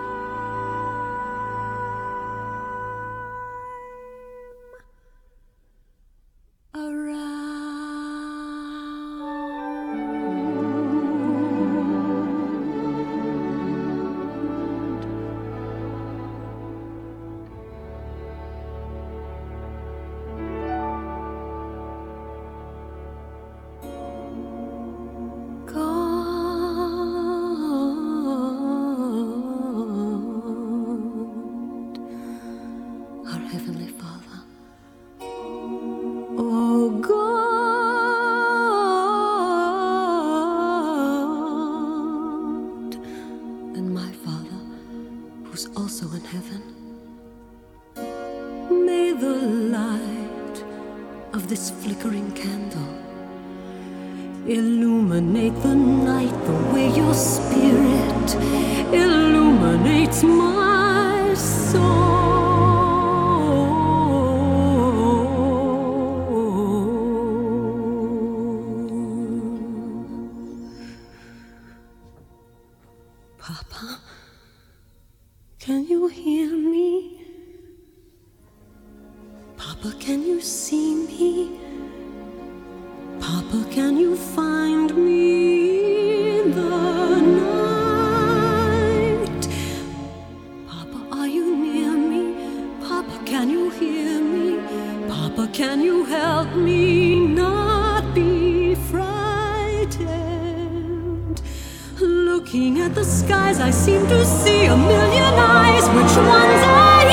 I'm around. God, our Heavenly Father, oh God, and my Father, who's also in heaven, may the light of this flickering candle illuminate the night the way your spirit illuminates my soul. Papa, can you hear me? Papa, can you see me? Papa, can you find me in the night? Papa, are you near me? Papa, can you hear me? Papa, can you help me not be frightened? Looking at the skies, I seem to see a million eyes. Which ones are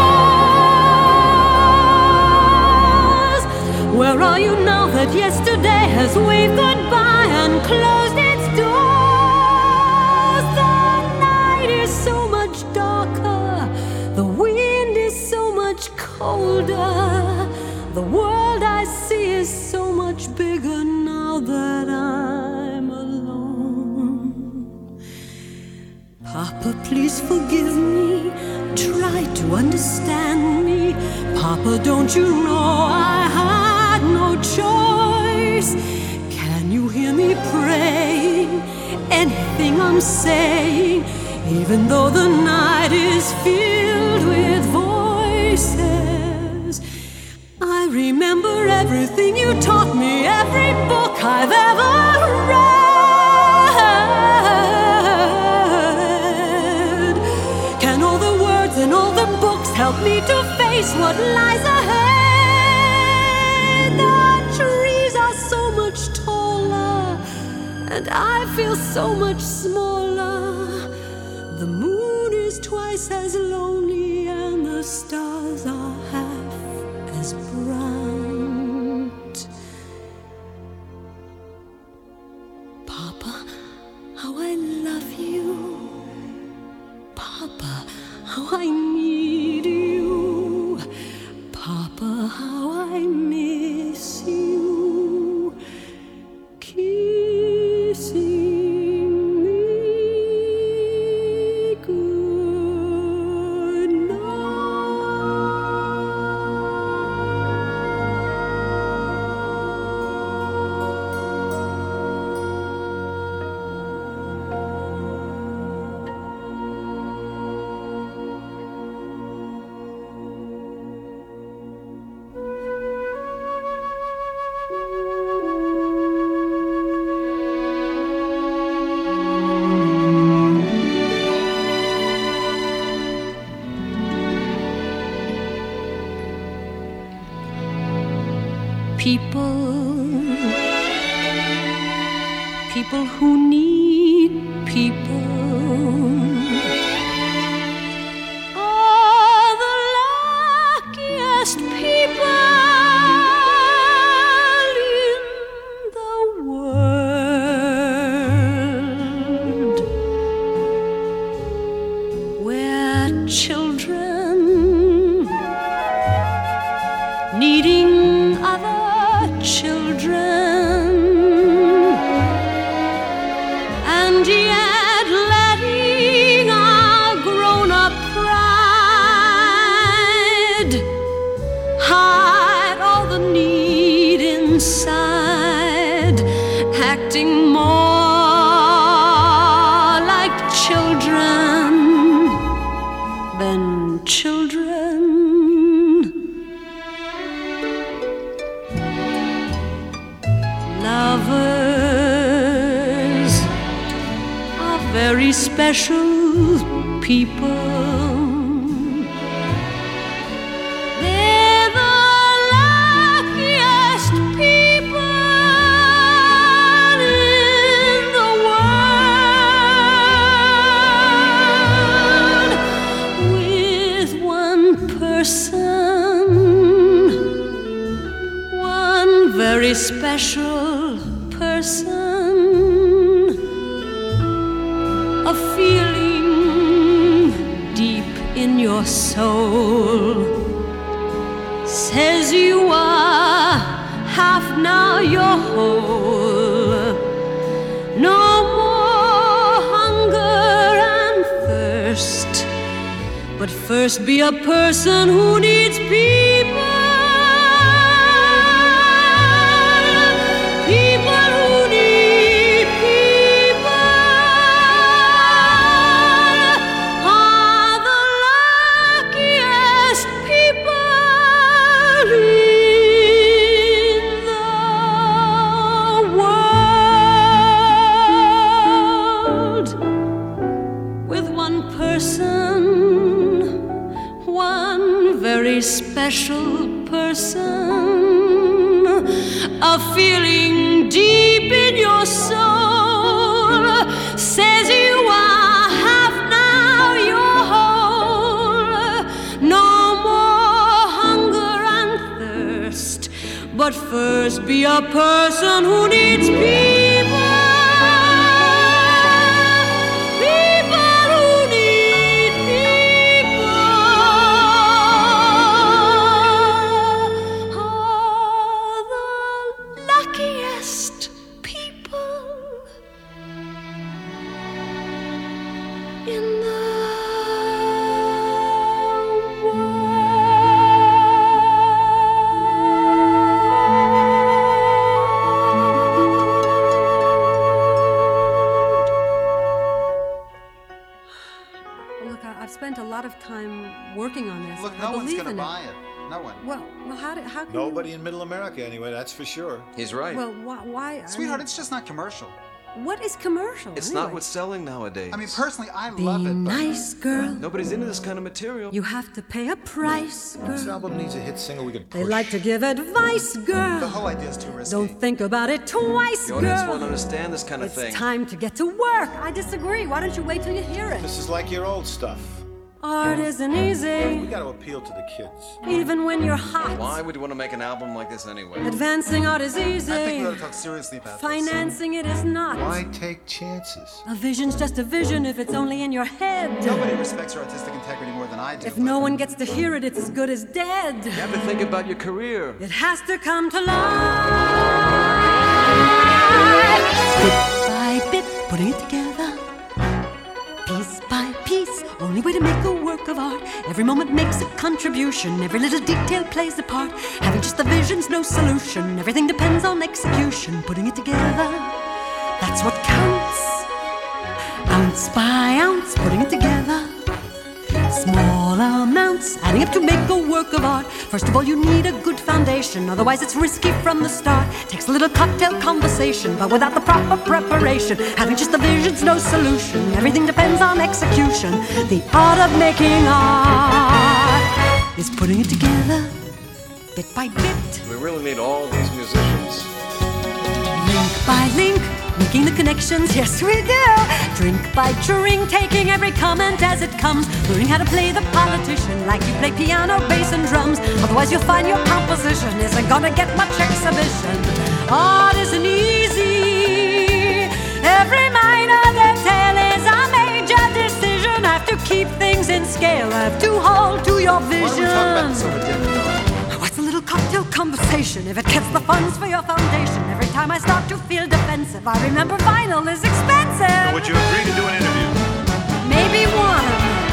yours? Where are you now that yesterday has waved goodbye and closed its doors? The night is so much darker, the wind is so much colder. The world I see is so much bigger now that I'm alone. Papa, please forgive me, try to understand me. Papa, don't you know I had no choice? Can you hear me praying, anything I'm saying, even though the night is filled with voices. I remember everything you taught me, every book I've ever read. Can all the words and all the books help me to face what lies ahead? The trees are so much taller, and I feel so much smaller. The moon is twice as lonely, and the stars are half as bright. Papa, how I love you. Papa, how I need you. Papa, how I miss you. Kissing me good night. People, people who need people are the luckiest people in the world. Where children needing other children, and yet letting our grown-up pride hide all the need inside, acting more like children than children. Lovers are very special people. They're the luckiest people in the world. With one person, one very special person, a feeling deep in your soul says you are half now you're whole. No more hunger and thirst, but first be a person who needs people. People who need people are the luckiest people in the world. With one person, one very special person, a feeling deep in your soul says you are half now you're whole. No more hunger and thirst, but first be a person who needs people. People who need people are the luckiest people in the world. working on this. Look, I no one's believe going to in buy it. it. No one. Well, well, how do, how can Nobody in Middle America, anyway. That's for sure. He's right. You, well, why? why I Sweetheart, mean, it's just not commercial. what is commercial? it's anyway? not what's selling nowadays. I mean, personally, I Be love it. But nice, girl. Nobody's into this kind of material. You have to pay a price, This girl. album needs a hit single we can push. They like to give advice, girl. the whole idea is too risky. Don't think about it twice, The audience won't girl. understand this kind of It's thing. time to get to work. I disagree. Why don't you wait till you hear it? This is like your old stuff. Art isn't We easy, got to appeal to the kids. even when you're hot. Why would you want to make an album like this anyway? Advancing art is I think easy. we ought to talk seriously about this. Financing it is not. Why take chances? A vision's just a vision if it's only in your head. Nobody respects your artistic integrity more than I do. If no one gets to hear it, it's as good as dead. You have to think about your career. It has to come to life. Bit by bit, putting it together. Piece by piece, only way to make a work of art. Every moment makes a contribution. Every little detail plays a part. Having just the vision's no solution. Everything depends on execution. Putting it together, that's what counts. Ounce by ounce, putting it together. Small amounts, adding up to make a work of art. First of all, you need a good foundation. Otherwise, it's risky from the start. Takes a little cocktail conversation, but without the proper preparation, having just the vision's no solution. Everything depends on execution. The art of making art is putting it together, bit by bit, We really need all these musicians. link by link, making the connections, yes we do. Drink by drink, taking every comment as it comes. Learning how to play the politician like you play piano, bass and drums. Otherwise you'll find your composition isn't gonna get much exhibition. Art isn't easy. Every minor detail is a major decision. Have to keep things in scale, have to hold to your Why don't we vision. talk about this over dinner, Dawn? What's a little cocktail conversation if it gets the funds for your foundation? Every time I start to feel defensive, I remember vinyl is expensive. Would you agree to do an interview? Maybe one.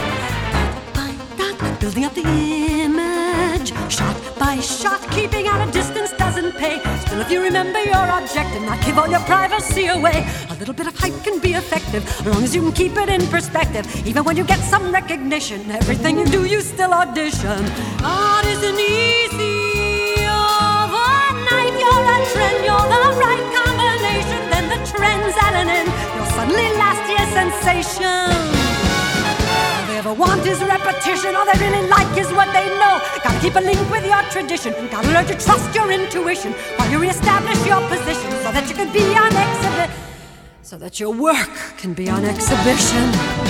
Building up the image, shot by shot, keeping at a distance doesn't pay. Still, if you remember your object and not give all your privacy away, a little bit of hype can be effective, as long as you can keep it in perspective. Even when you get some recognition, everything you do, you still audition. Art isn't easy. Overnight, you're a trend, you're the right combination. Then the trend's at an end, you'll suddenly last year's sensation. All they ever want is repetition. All they really like is what they know. Gotta keep a link with your tradition. Gotta learn to trust your intuition while you reestablish your position, so that you can be on exhibit, so that your work can be on exhibition.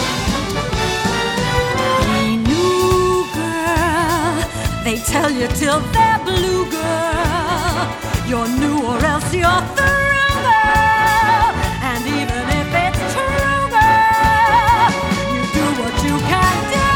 Be new, girl. They tell you till they're blue, girl. You're new or else you're through, girl. And even if it's true, girl, you do what you can do.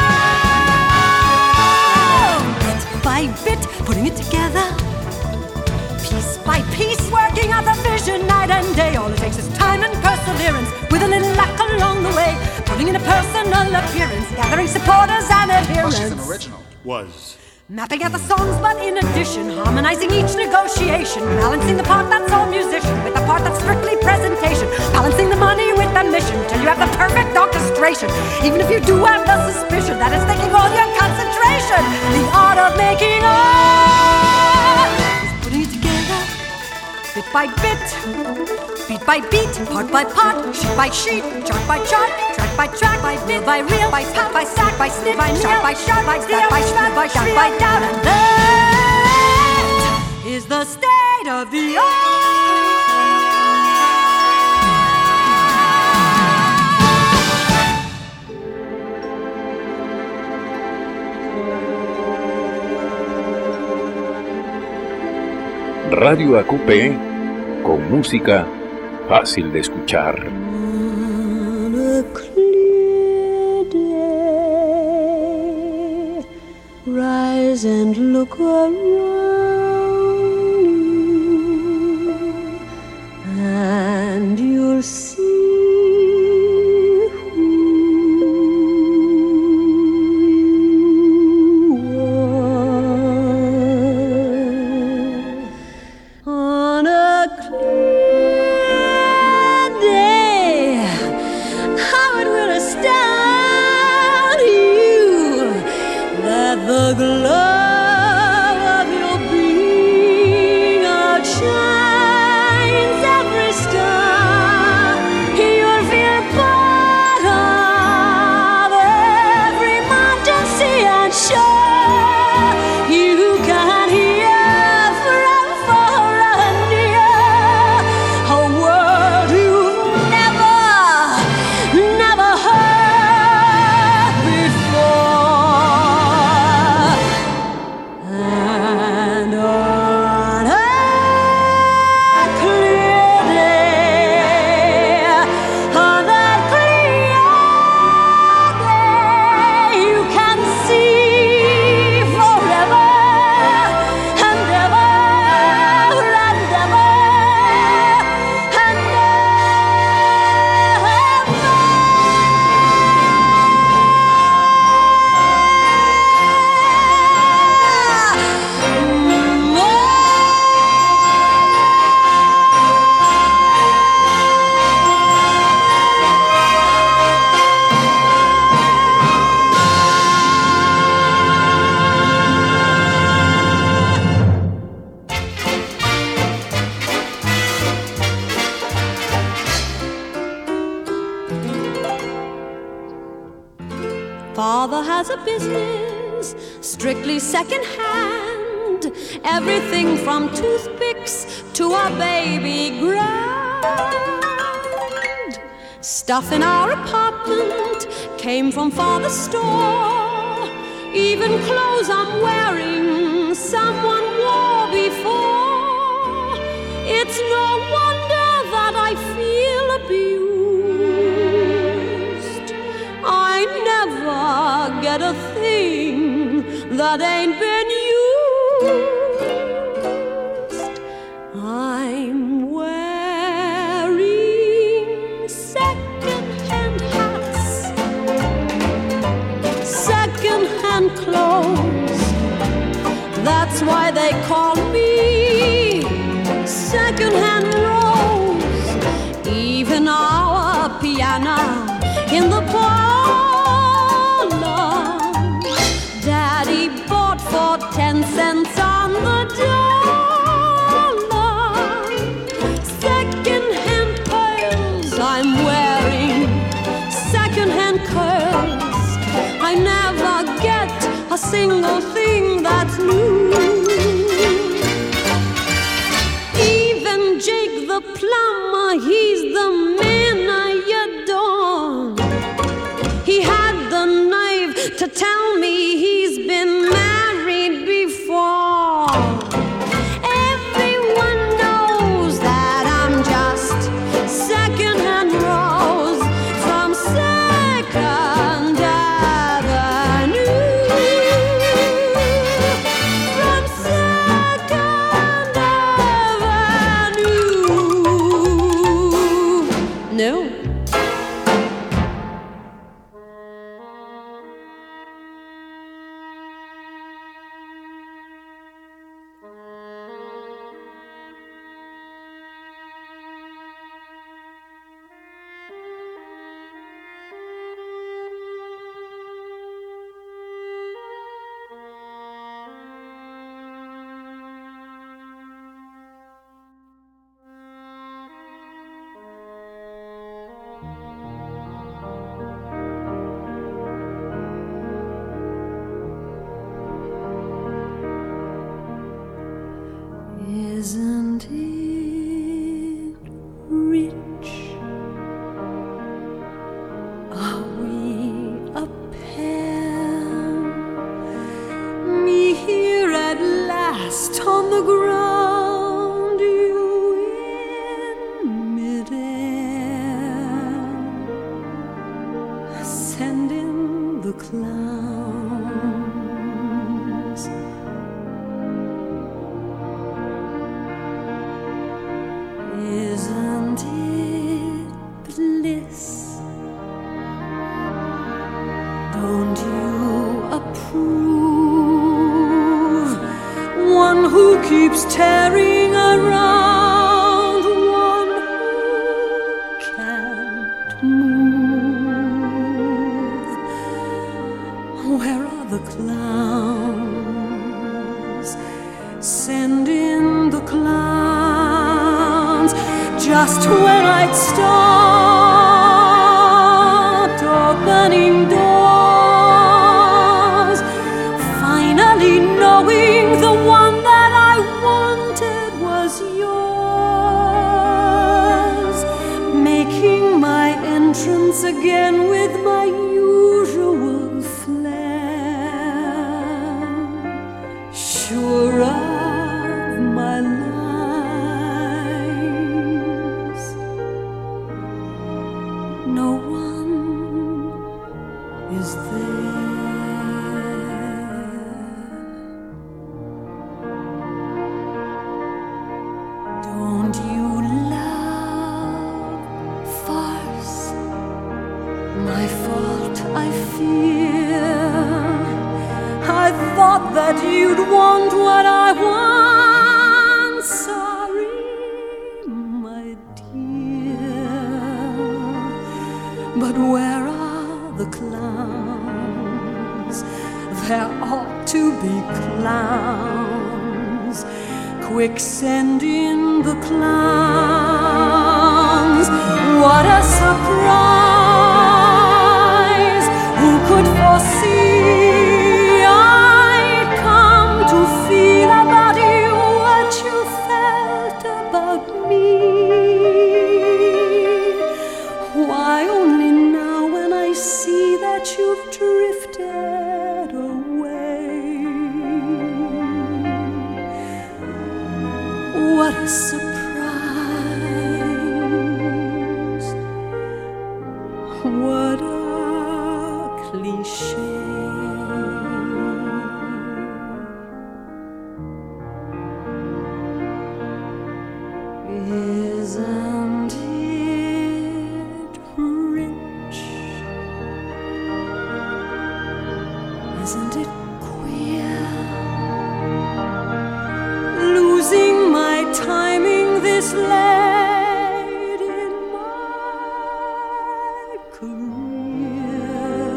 Bit by bit, putting it together. Piece by piece, working on the vision night and day. All it takes is time and perseverance, with a little luck along the way. Putting in a personal appearance, gathering supporters and Oh, adherents. she's an original. Was. Mapping out the songs, but in addition, harmonizing each negotiation, balancing the part that's all musician with the part that's strictly presentation, balancing the money with the mission till you have the perfect orchestration. Even if you do have the suspicion that it's taking all your concentration, the art of making art is putting it together, bit by bit, beat by beat, part by part, sheet by sheet, chart by chart, track by track, by bit by reel, by step by stack, by snip, by shot by shot, by step by step, by shot by down, and that is the state of the art. Radio A Q P, con música fácil de escuchar. On a clear day, rise and look around you, and you'll see who you are. On a clear day, how it will astound you father has a business, strictly second-hand. Everything from toothpicks to a baby grand. Stuff in our apartment came from father's store. Even clothes I'm wearing, someone wore before. It's no wonder that I feel abused. I never get a thing that ain't been used. I'm wearing second-hand hats, second-hand clothes. That's why they call me second-hand Rose. Even our piano in the parlor, Daddy bought for ten cents on the dollar. Second-hand pearls I'm wearing, second-hand curls. I never get a single thing that's new. Even Jake the plumber, he's the man I adore. He had the nerve to tell me he's been married before. Everyone knows that I'm just second-hand Rose from Second Avenue. From Second Avenue. No. Isn't it rich? Are we a pair? Me here at last on the ground, you in midair, sending the clowns. Isn't it bliss? Don't you approve? One who keeps tearing around, one who can't move. Where are the clowns? Send in the clowns. Just when I'd start opening doors, finally knowing the one that I wanted was yours, making my entrance again with my usual flair, sure of my lies. No one is there. Don't you love farce? My fault, I fear. I thought that you'd want what I want. Sorry, my dear. But where are the clowns? There ought to be clowns. Quick, send in the clowns. What a surprise! Who could foresee Isn't it rich? Isn't it queer? Losing my timing this late in my career.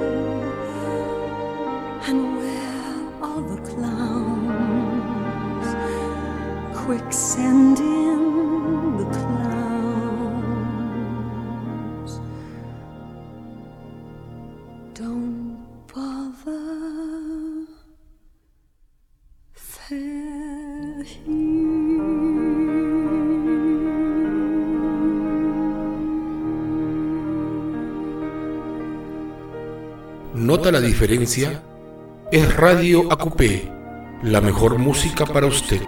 And where are the clowns? Quick send in the clowns. Don't bother, they're here. ¿Nota la diferencia? Es Radio A Q P, la mejor música para usted.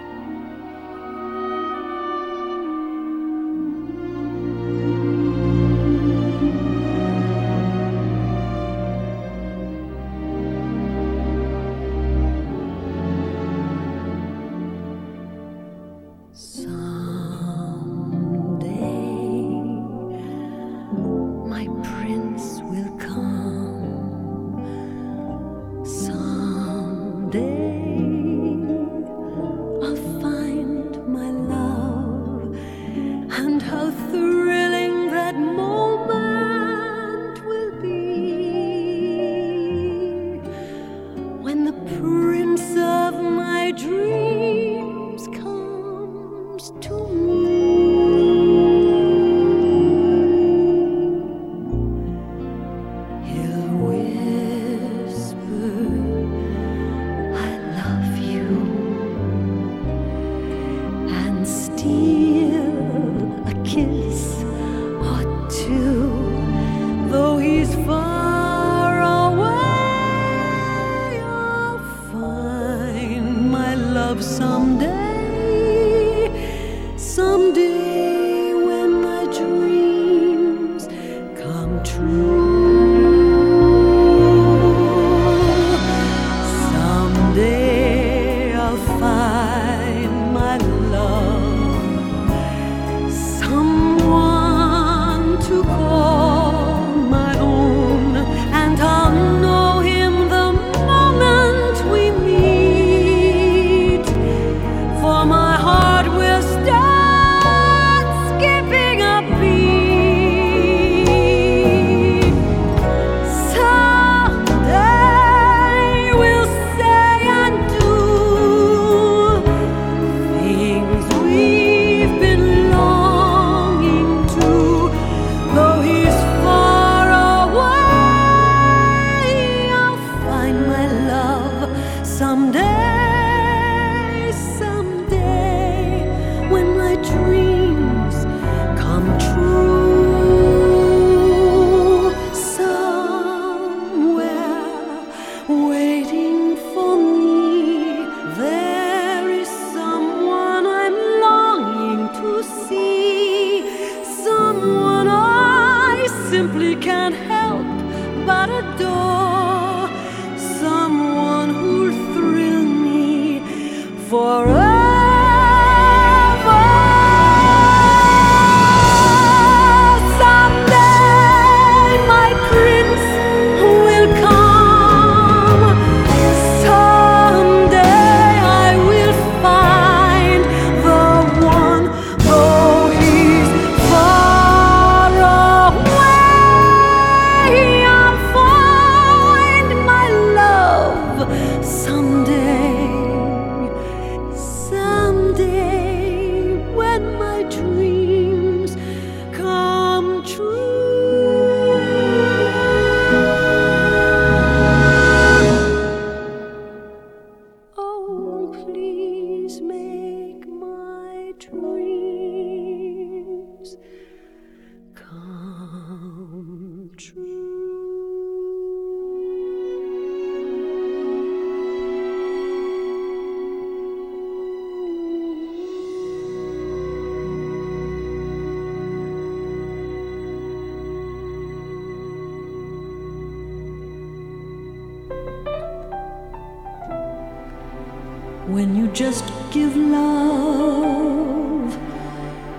When you just give love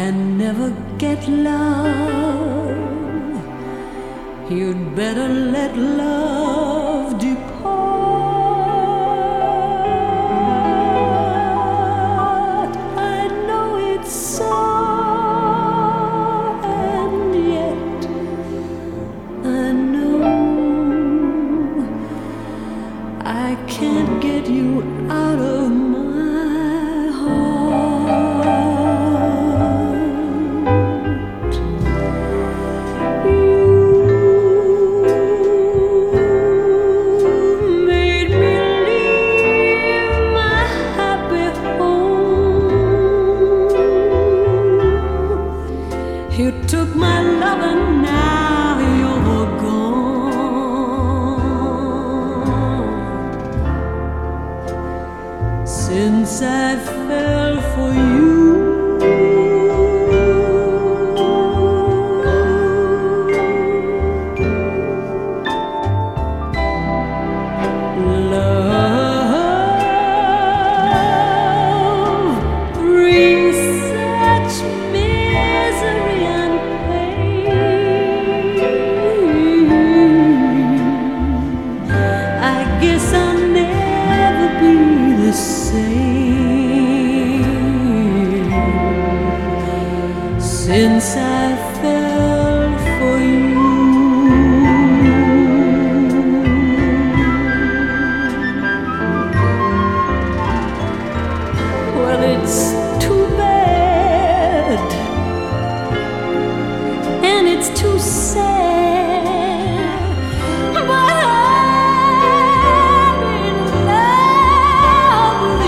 and never get love, you'd better let love depart. I know it's so, and yet I know I can't get you out of my heart. You made me leave my happy home. You took my love and now you're gone. Since I fell for you, love brings such misery and pain. I guess I'll never be the same since I fell for you. Well, it's too bad, and it's too sad, but I'm in love with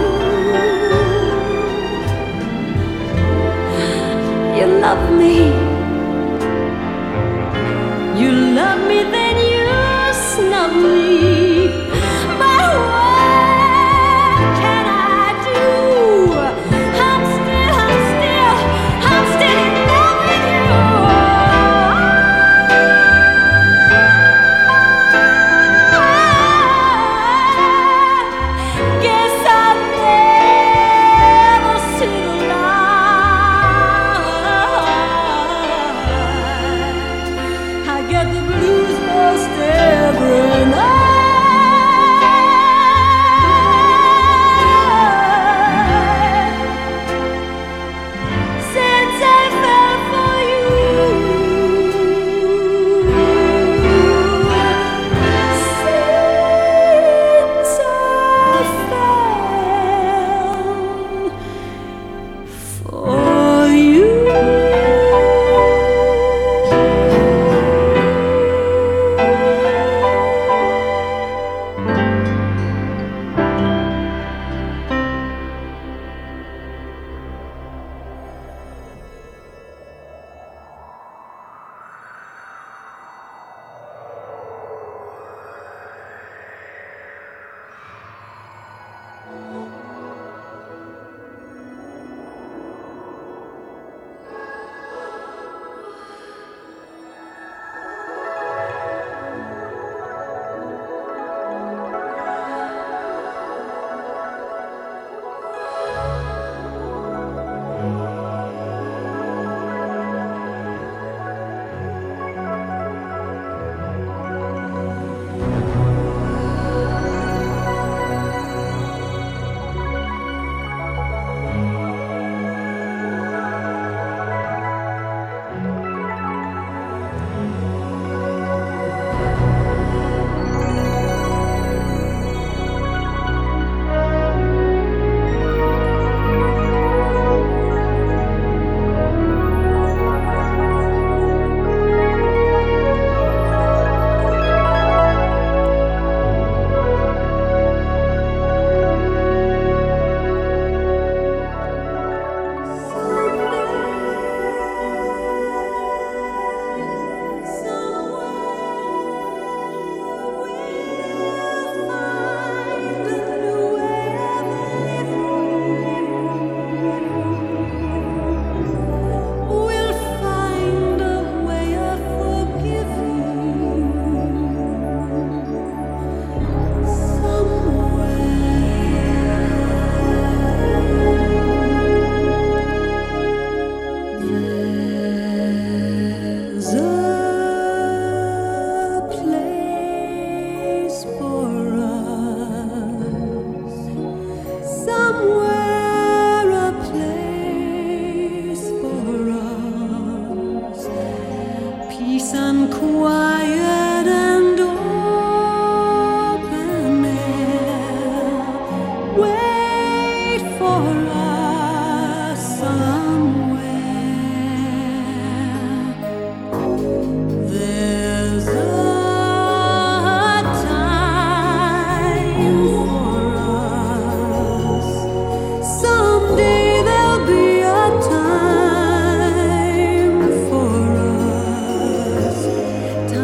you. You love me, you love me, then you snub me. But what can I do? I'm still, I'm still, I'm still in love with you. Guess I'll never see the light. I get the blues most every night. quiet and open air. Wait for us somewhere. There's a time for us. Someday there'll be a time for us.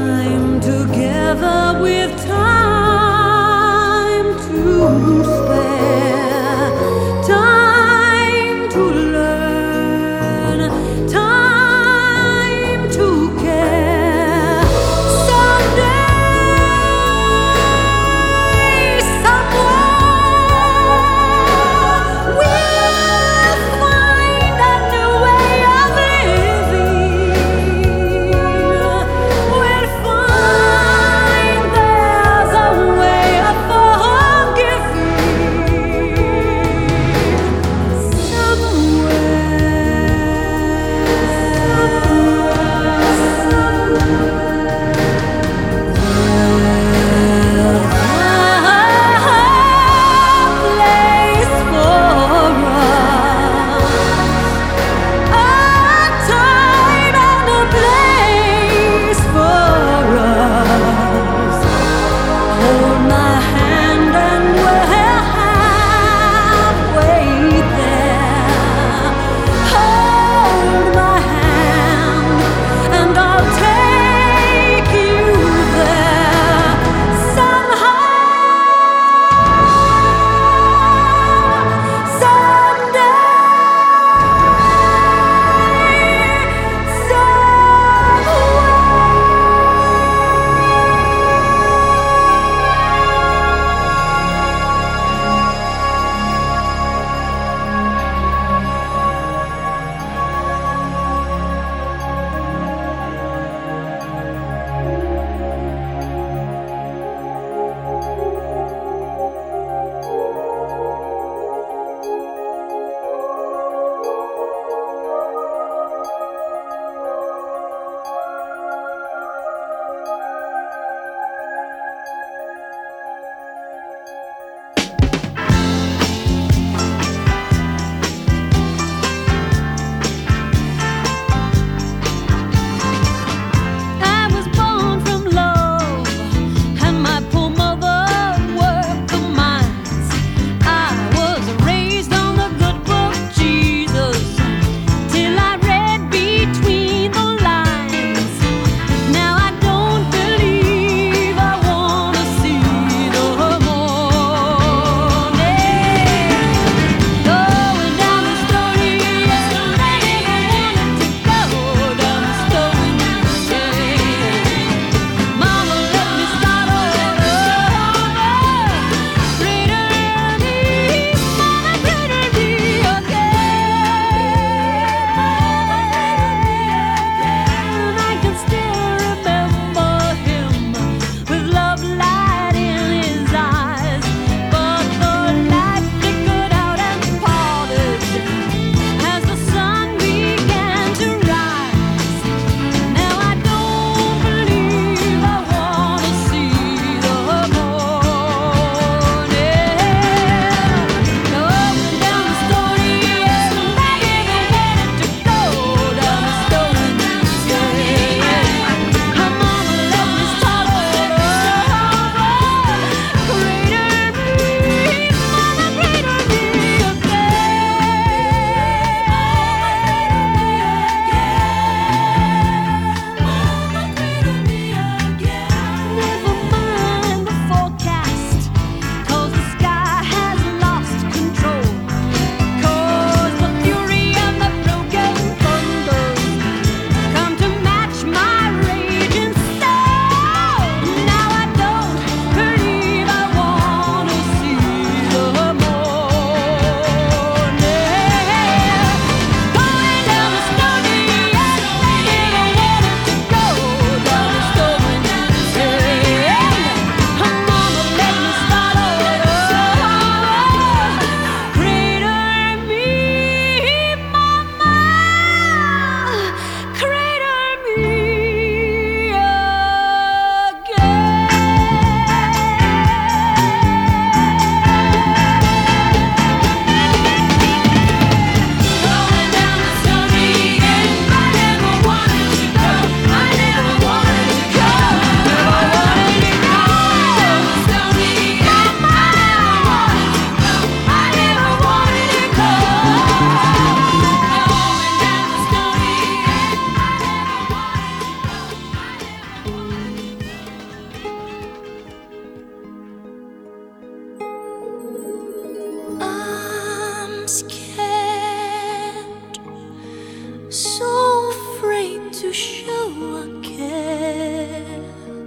so afraid to show I care.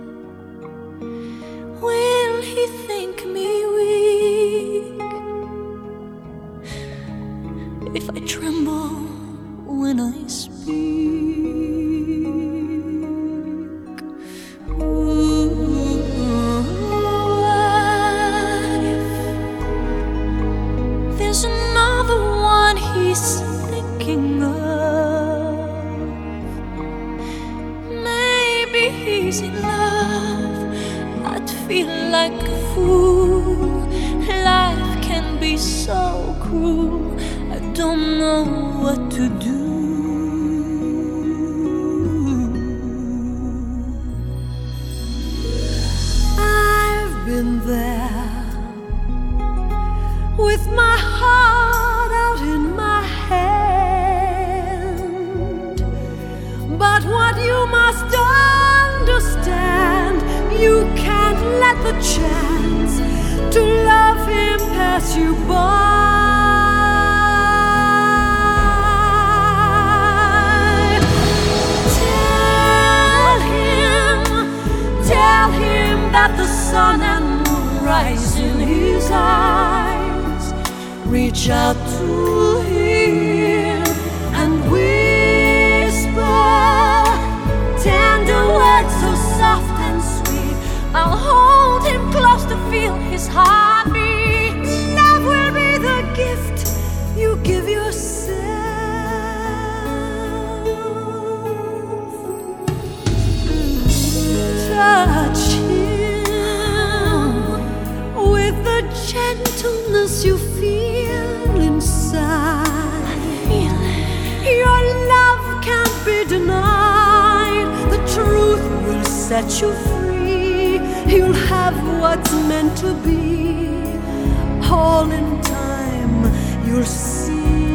Will he think me weak if I tremble when I speak? Ooh, what if there's another one he's thinking of? Maybe he's in love. I'd feel like a fool. Life can be so cruel. I don't know what to do. I've been there with my heart out in my hand. But what you must understand, you can't let the chance to love him pass you by. Tell him, tell him that the sun and moon rise in his eyes. Reach out to him and whisper tender words so soft and sweet. I'll hold him close to feel his heartbeat. Love will be the gift you give yourself. Touch him with the gentleness you feel inside. Your love can't be denied. The truth will set you free. You'll have what's meant to be. All in time you'll see.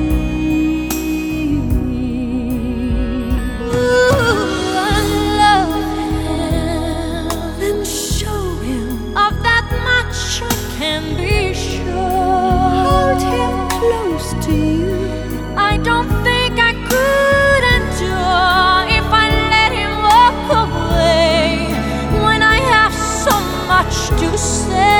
Ooh, I love him. Then show him of that much I can be sure. Hold him close to you. I don't think I could endure if I let him walk away when I have so much to say.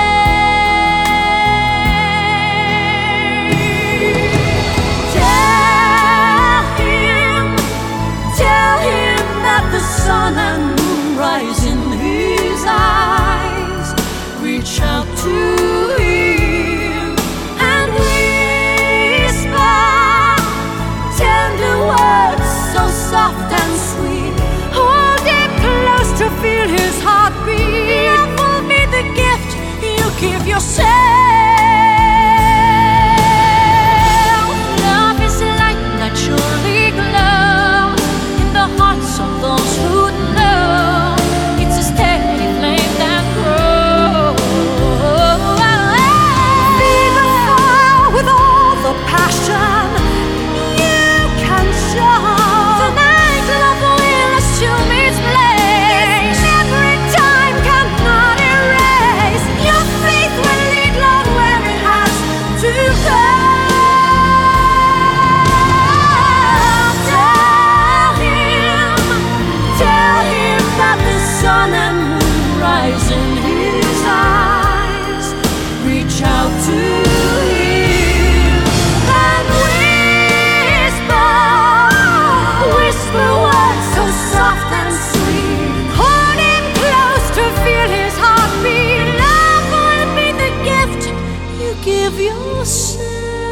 Tell him, tell him that the sun and moon rise in his eyes. Reach out to him and whisper tender words so soft and sweet. Hold him close to feel his heartbeat. Love will be the gift you give yourself. Love is a light naturally glow in the hearts of those who know. It's a steady flame that grows. Be the fire with all the passion you can show. Tonight love will assume its place. Every time cannot erase. Your faith will lead Lord where it has to go. Tell him, tell him that the sun and moon rise in his eyes. Reach out to him and whisper, whisper words so soft and sweet. Hold him close to feel his heartbeat. Love will be the gift you give yourself.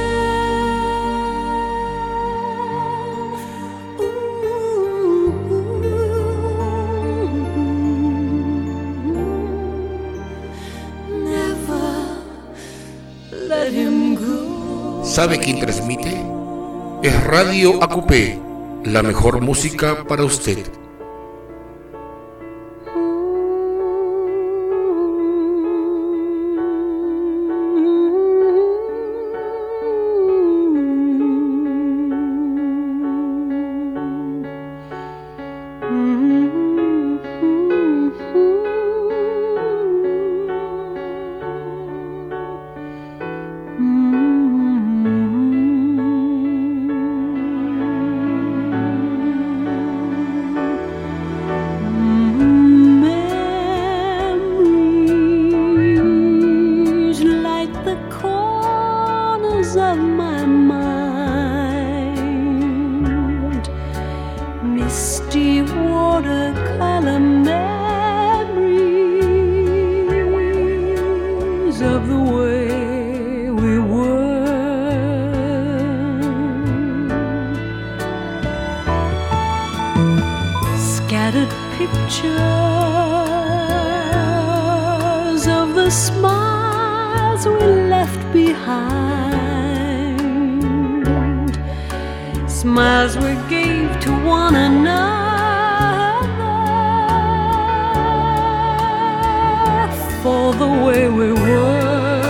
Ooh, never let him go. ¿Sabe quién transmite? Es Radio A Q P, la mejor música para usted. watercolor memories of the way we were. Scattered pictures of the smiles we left behind, smiles we gave to one another for the way we were.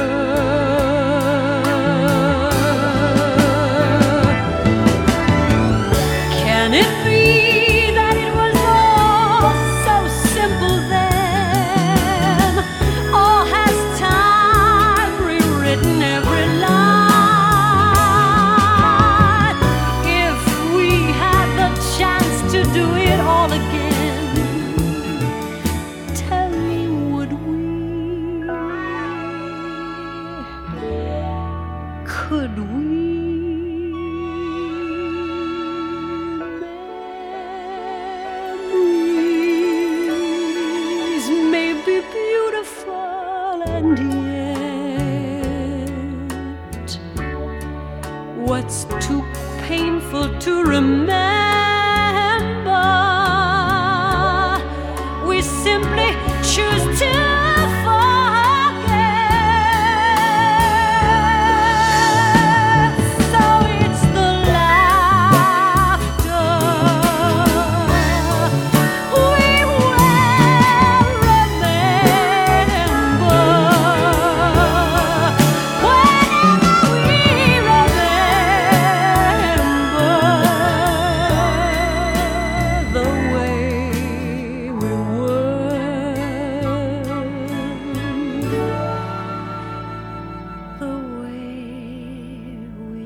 Can it be that it was all so simple then? Or has time rewritten every line? If we had the chance to do it all again, tell me, would we? Could we? Memories may be beautiful, and yet what's too painful to remember, we simply choose to forget. So it's the laughter we will remember. Whenever we remember the way we were, the way we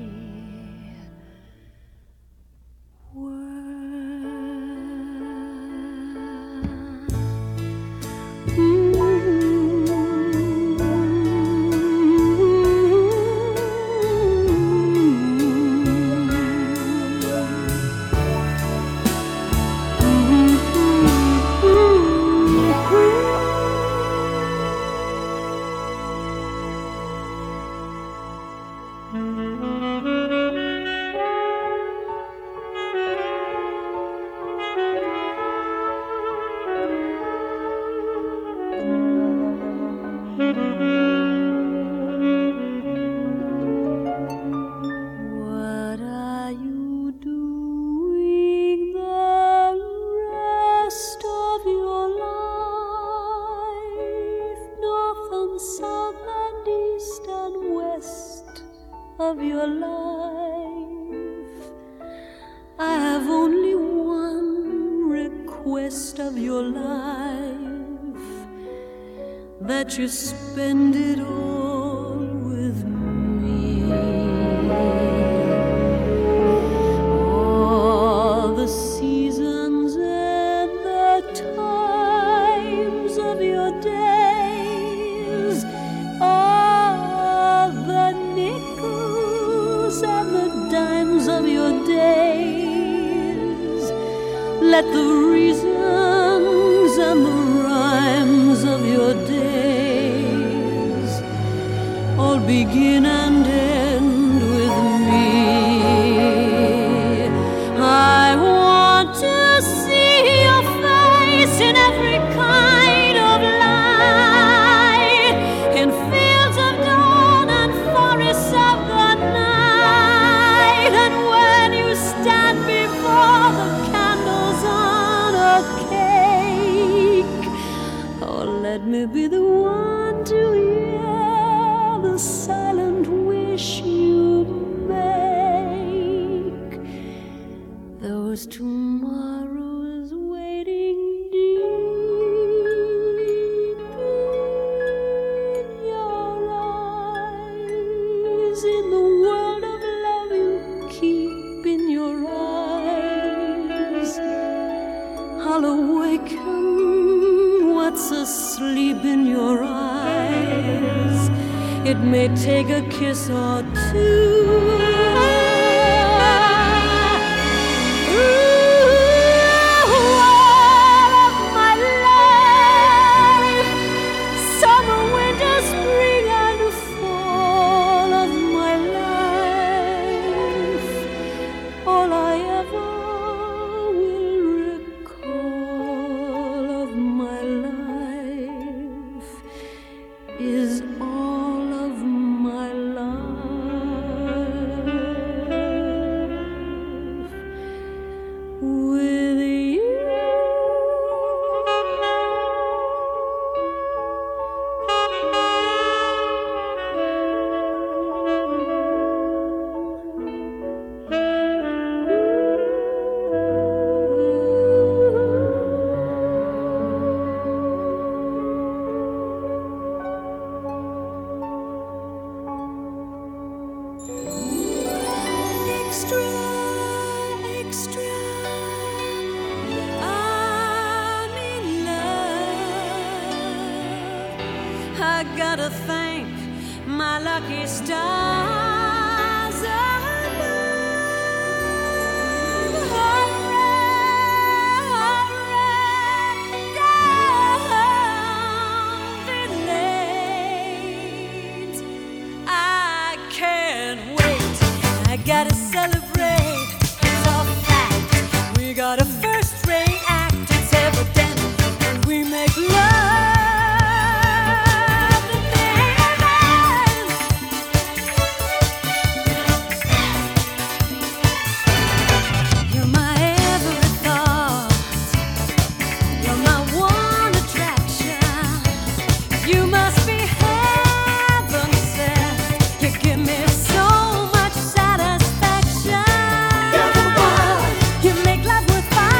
What are you doing the rest of your life? North and south and east and west of your life. I have only one request of your life, that you spend it all with me. All the seasons and the times of your days, all the nickels and the dimes of your days. Let the reasons and the rhymes of your days all begin and end with me. I want to see your face in every kind of light, in fields of dawn and forests of the night. And when you stand before the candles on a cake, oh, let me be the one to hear the silent wish you make. Those tomorrows waiting deep in your eyes, in the world of love you keep in your eyes. I'll awaken what's asleep in your eyes. It may take a kiss or two. Ooh, with you. Extra, extra, I'm in love. I gotta thank my lucky stars above. Hurry, hurry, don't be late. I can't wait. I gotta celebrate. It's all fact. We got a first-rate act. It's evident when we make love to heaven. You're my every thought. You're my one attraction. You must be heaven sent. You give me so much satisfaction. You make love with fire.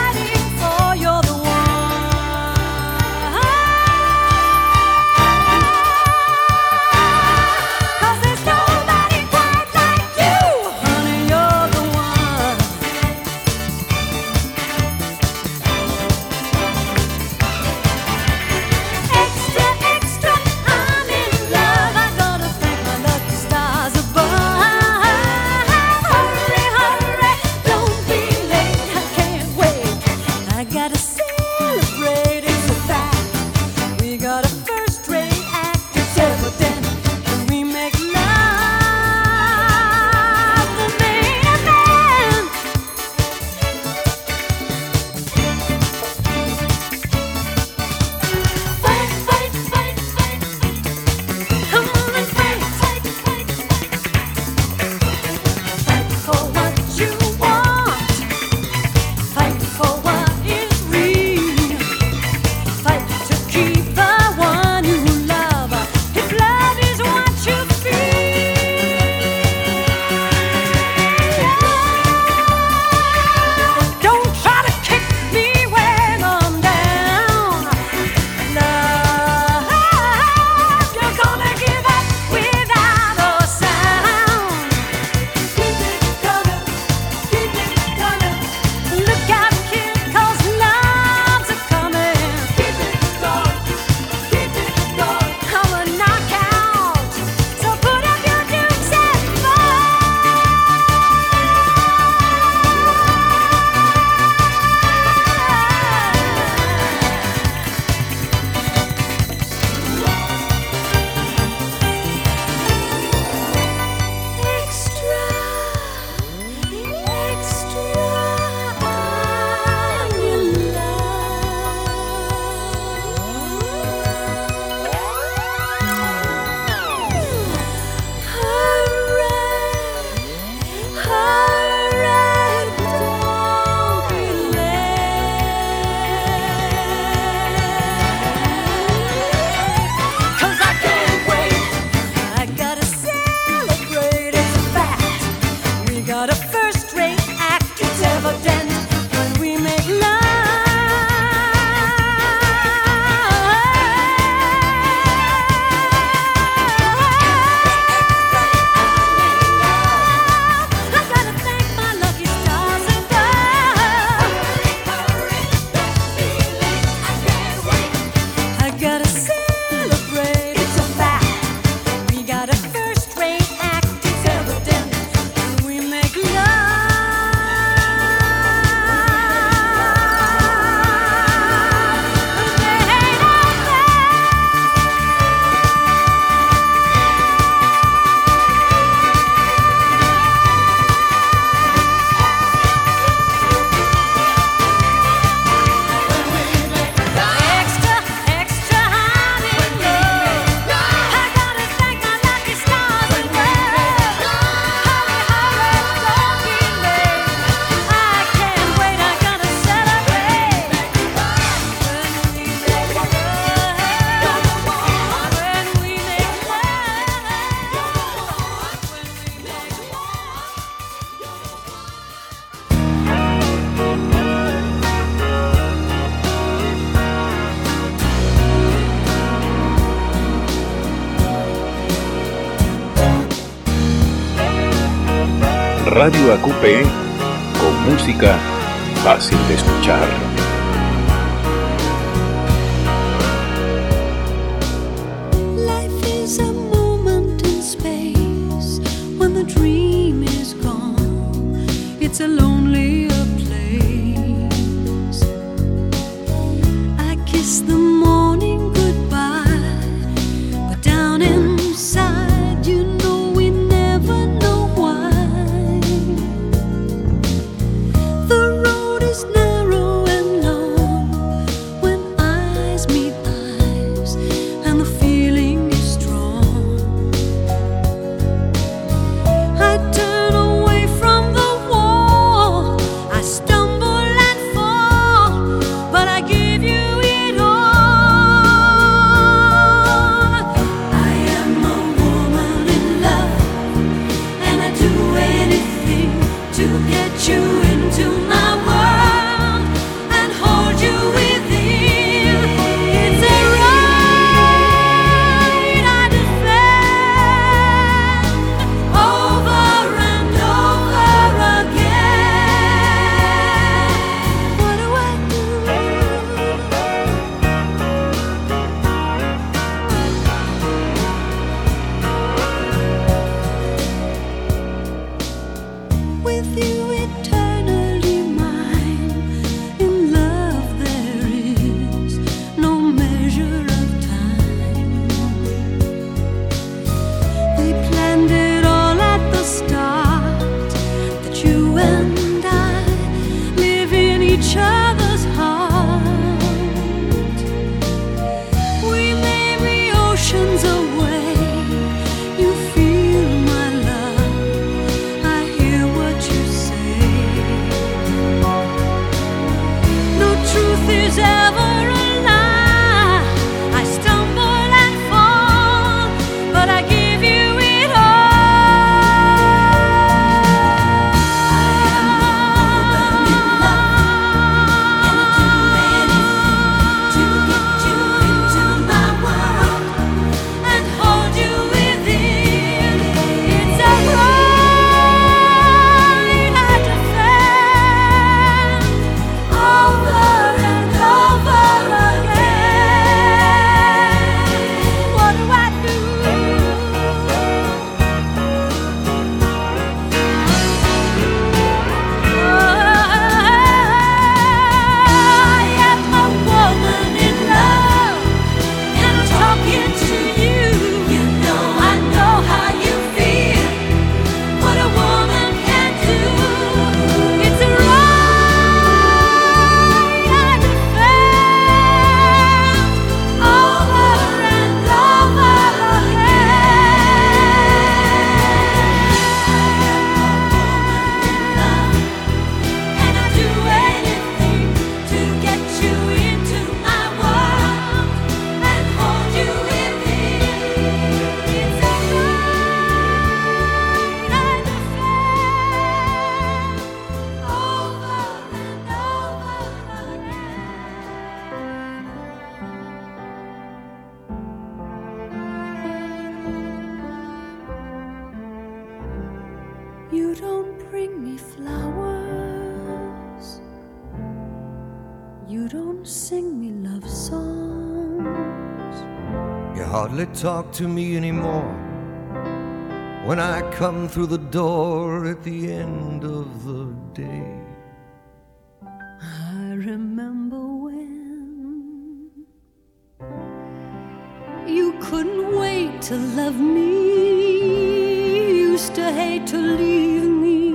Radio A Q P con música fácil de escuchar. Life is a moment in space when the dream is gone. It's a lonelier place. I kiss the morning goodbye, but down inside, you know we never know why. The road is narrow and long when eyes meet eyes, and the feeling is strong. I turn away from the wall, I stumble and fall, but I give you it all. I am a woman in love, and I do anything to get you into my world and hold you within. It's a right I defend over and over again. What do I do? With you eternally mine, in love there is no measure of time. We planned it all at the start, that you and I live in each other's heart. We may be oceans away, you feel my love, I hear what you say. No truth is ever a lie. I stumble and fall, but I give you it all. I am a woman in love, and I do anything to get you into my world and hold you within. It's a right I defend over and over again. What do I do? I am a woman in love, and I'm talking to you. You know I know how you feel, what a woman can do. It's a right I defend over and over again. I am a woman in love, and I do anything to get you into my world and hold you within. It's a right I defend over and over again. You don't bring me flowers, you don't sing me love songs. You hardly talk to me anymore when I come through the door at the end of the day. I remember when you couldn't wait to love me, used to hate to leave me.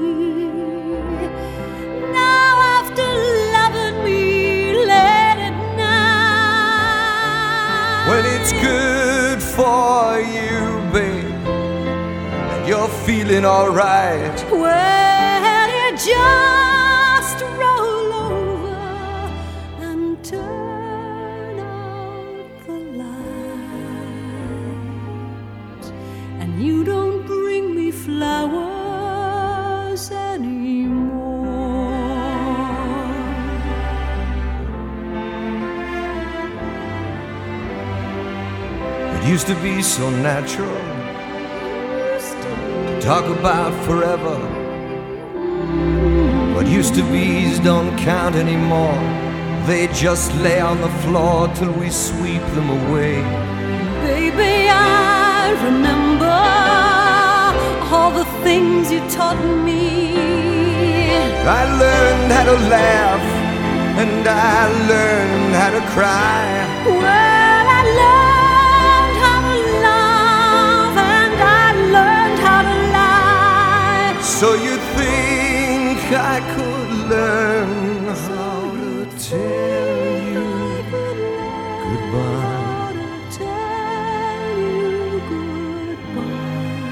Now after loving me late at night, When it's good for you, babe, and you're feeling alright, well, you just roll over and turn out the lights, and you don't bring me flowers anymore. it used to be so natural to talk about forever What used to be's don't count anymore. They just lay on the floor till we sweep them away. Baby, I remember all the things you taught me. I learned how to laugh and I learned how to cry. Well, I learned how to love and I learned how to lie. So you think I could learn how to tell you goodbye? Tell you goodbye.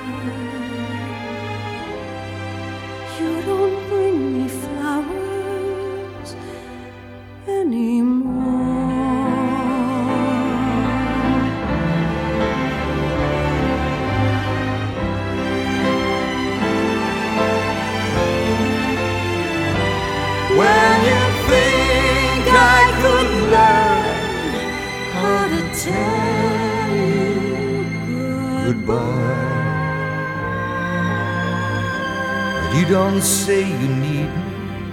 You don't bring me flowers anymore. When you think I could learn How to tell you goodbye, but you don't say you need me.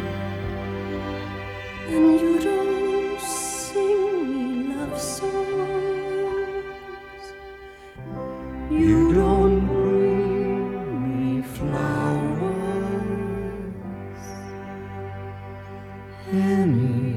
and you don't sing me love songs. You don't bring me flowers anymore.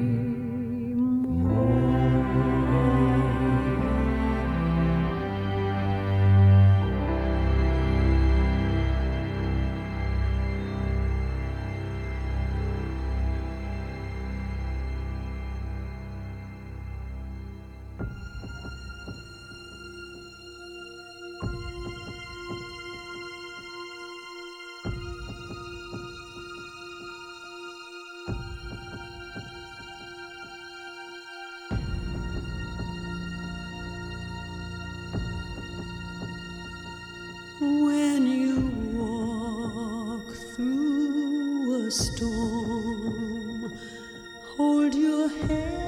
When you walk through a storm, hold your head